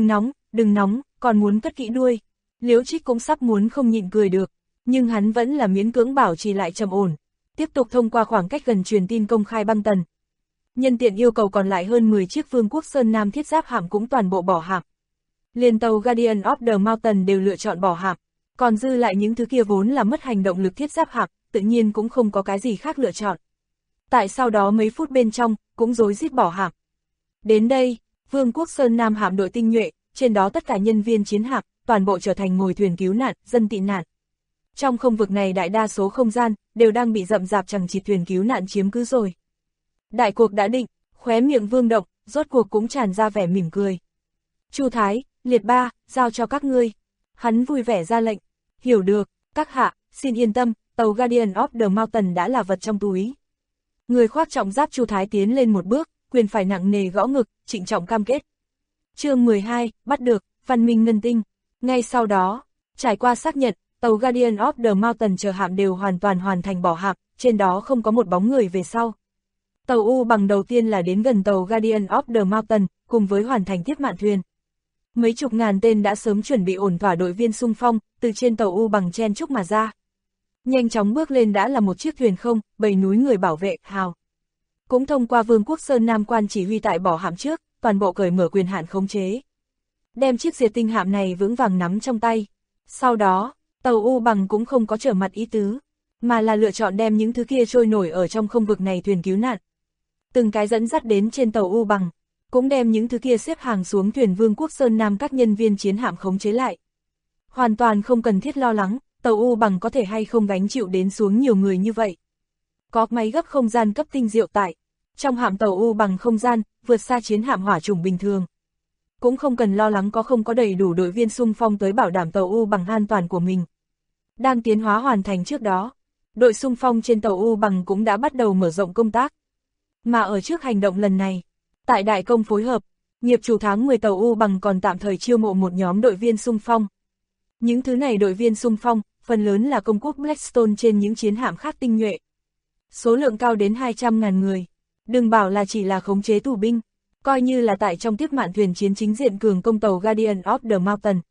đừng nóng, còn muốn cất kỹ đuôi. Liễu Trích cũng sắp muốn không nhịn cười được, nhưng hắn vẫn là miễn cưỡng bảo trì lại trầm ổn, tiếp tục thông qua khoảng cách gần truyền tin công khai băng tần. Nhân tiện yêu cầu còn lại hơn 10 chiếc Vương quốc Sơn Nam thiết giáp hạm cũng toàn bộ bỏ hạm. Liên tàu Guardian of the Mountain đều lựa chọn bỏ hạm, còn dư lại những thứ kia vốn là mất hành động lực thiết giáp hạm, tự nhiên cũng không có cái gì khác lựa chọn. Tại sau đó mấy phút bên trong, cũng rối rít bỏ hạm. Đến đây, Vương quốc Sơn Nam hạm đội tinh nhuệ, trên đó tất cả nhân viên chiến hạm, toàn bộ trở thành ngồi thuyền cứu nạn, dân tị nạn. Trong không vực này đại đa số không gian, đều đang bị rậm rạp chằng chịt thuyền cứu nạn chiếm cứ rồi. Đại cuộc đã định, khóe miệng Vương Động, rốt cuộc cũng tràn ra vẻ mỉm cười. Chu Thái, Liệt Ba, giao cho các ngươi. Hắn vui vẻ ra lệnh. Hiểu được, các hạ, xin yên tâm, tàu Guardian of the Mountain đã là vật trong túi. Người khoác trọng giáp Chu Thái tiến lên một bước, quyền phải nặng nề gõ ngực, trịnh trọng cam kết. Chương 12, bắt được, Văn Minh Ngân Tinh. Ngay sau đó, trải qua xác nhận, tàu Guardian of the Mountain chờ hạm đều hoàn toàn hoàn thành bỏ hạm, trên đó không có một bóng người về sau. Tàu U bằng đầu tiên là đến gần tàu Guardian of the Mountain, cùng với hoàn thành tiếp mạn thuyền. Mấy chục ngàn tên đã sớm chuẩn bị ổn thỏa đội viên xung phong, từ trên tàu U bằng chen chúc mà ra. Nhanh chóng bước lên đã là một chiếc thuyền không, bầy núi người bảo vệ, hào. Cũng thông qua Vương quốc Sơn Nam quan chỉ huy tại bỏ hạm trước, toàn bộ cởi mở quyền hạn khống chế. Đem chiếc diệt tinh hạm này vững vàng nắm trong tay. Sau đó, tàu U bằng cũng không có trở mặt ý tứ, mà là lựa chọn đem những thứ kia trôi nổi ở trong không vực này thuyền cứu nạn. Từng cái dẫn dắt đến trên tàu U bằng, cũng đem những thứ kia xếp hàng xuống thuyền Vương quốc Sơn Nam các nhân viên chiến hạm khống chế lại. Hoàn toàn không cần thiết lo lắng, tàu U bằng có thể hay không gánh chịu đến xuống nhiều người như vậy. Có máy gấp không gian cấp tinh diệu tại. Trong hạm tàu U bằng không gian, vượt xa chiến hạm hỏa chủng bình thường. Cũng không cần lo lắng có không có đầy đủ đội viên xung phong tới bảo đảm tàu U bằng an toàn của mình. Đang tiến hóa hoàn thành trước đó, đội xung phong trên tàu U bằng cũng đã bắt đầu mở rộng công tác. Mà ở trước hành động lần này, tại đại công phối hợp, nghiệp chủ tháng 10 tàu U bằng còn tạm thời chiêu mộ một nhóm đội viên xung phong. Những thứ này đội viên xung phong, phần lớn là công quốc Blackstone trên những chiến hạm khác tinh nhuệ. Số lượng cao đến 200.000 người. Đừng bảo là chỉ là khống chế tù binh, coi như là tại trong tiếp mạn thuyền chiến chính diện cường công tàu Guardian of the Mountain.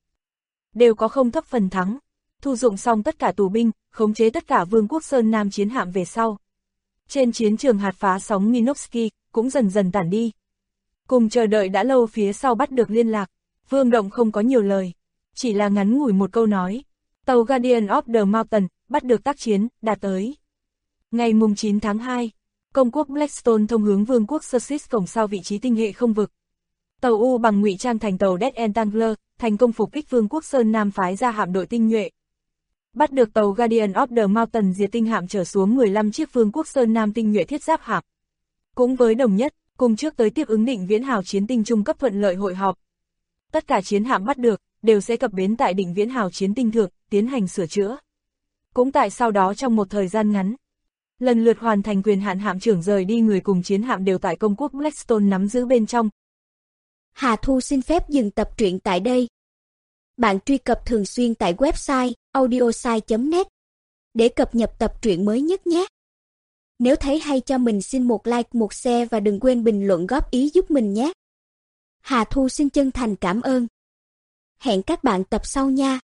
Đều có không thấp phần thắng, thu dụng xong tất cả tù binh, khống chế tất cả Vương quốc Sơn Nam chiến hạm về sau. Trên chiến trường hạt phá sóng Minovsky cũng dần dần tản đi. Cùng chờ đợi đã lâu phía sau bắt được liên lạc, Vương Động không có nhiều lời, chỉ là ngắn ngủi một câu nói. Tàu Guardian of the Mountain bắt được tác chiến, đạt tới. Ngày mùng 9 tháng 2. Công quốc Blackstone thông hướng Vương quốc Sussex cổng sau vị trí tinh hệ không vực. Tàu U bằng ngụy trang thành tàu Dead Entangler, thành công phục kích Vương quốc Sơn Nam phái ra hạm đội tinh nhuệ. Bắt được tàu Guardian of the Mountain diệt tinh hạm trở xuống 15 chiếc Vương quốc Sơn Nam tinh nhuệ thiết giáp hạm. Cũng với đồng nhất, cùng trước tới tiếp ứng Định Viễn Hào chiến tinh trung cấp thuận lợi hội họp. Tất cả chiến hạm bắt được, đều sẽ cập bến tại Định Viễn Hào chiến tinh thượng, tiến hành sửa chữa. Cũng tại sau đó trong một thời gian ngắn, lần lượt hoàn thành quyền hạn hạm trưởng rời đi người cùng chiến hạm đều tại công quốc Blackstone nắm giữ bên trong. Hà Thu xin phép dừng tập truyện tại đây. Bạn truy cập thường xuyên tại website audiosai.net để cập nhật tập truyện mới nhất nhé. Nếu thấy hay cho mình xin một like, một share và đừng quên bình luận góp ý giúp mình nhé. Hà Thu xin chân thành cảm ơn. Hẹn các bạn tập sau nha.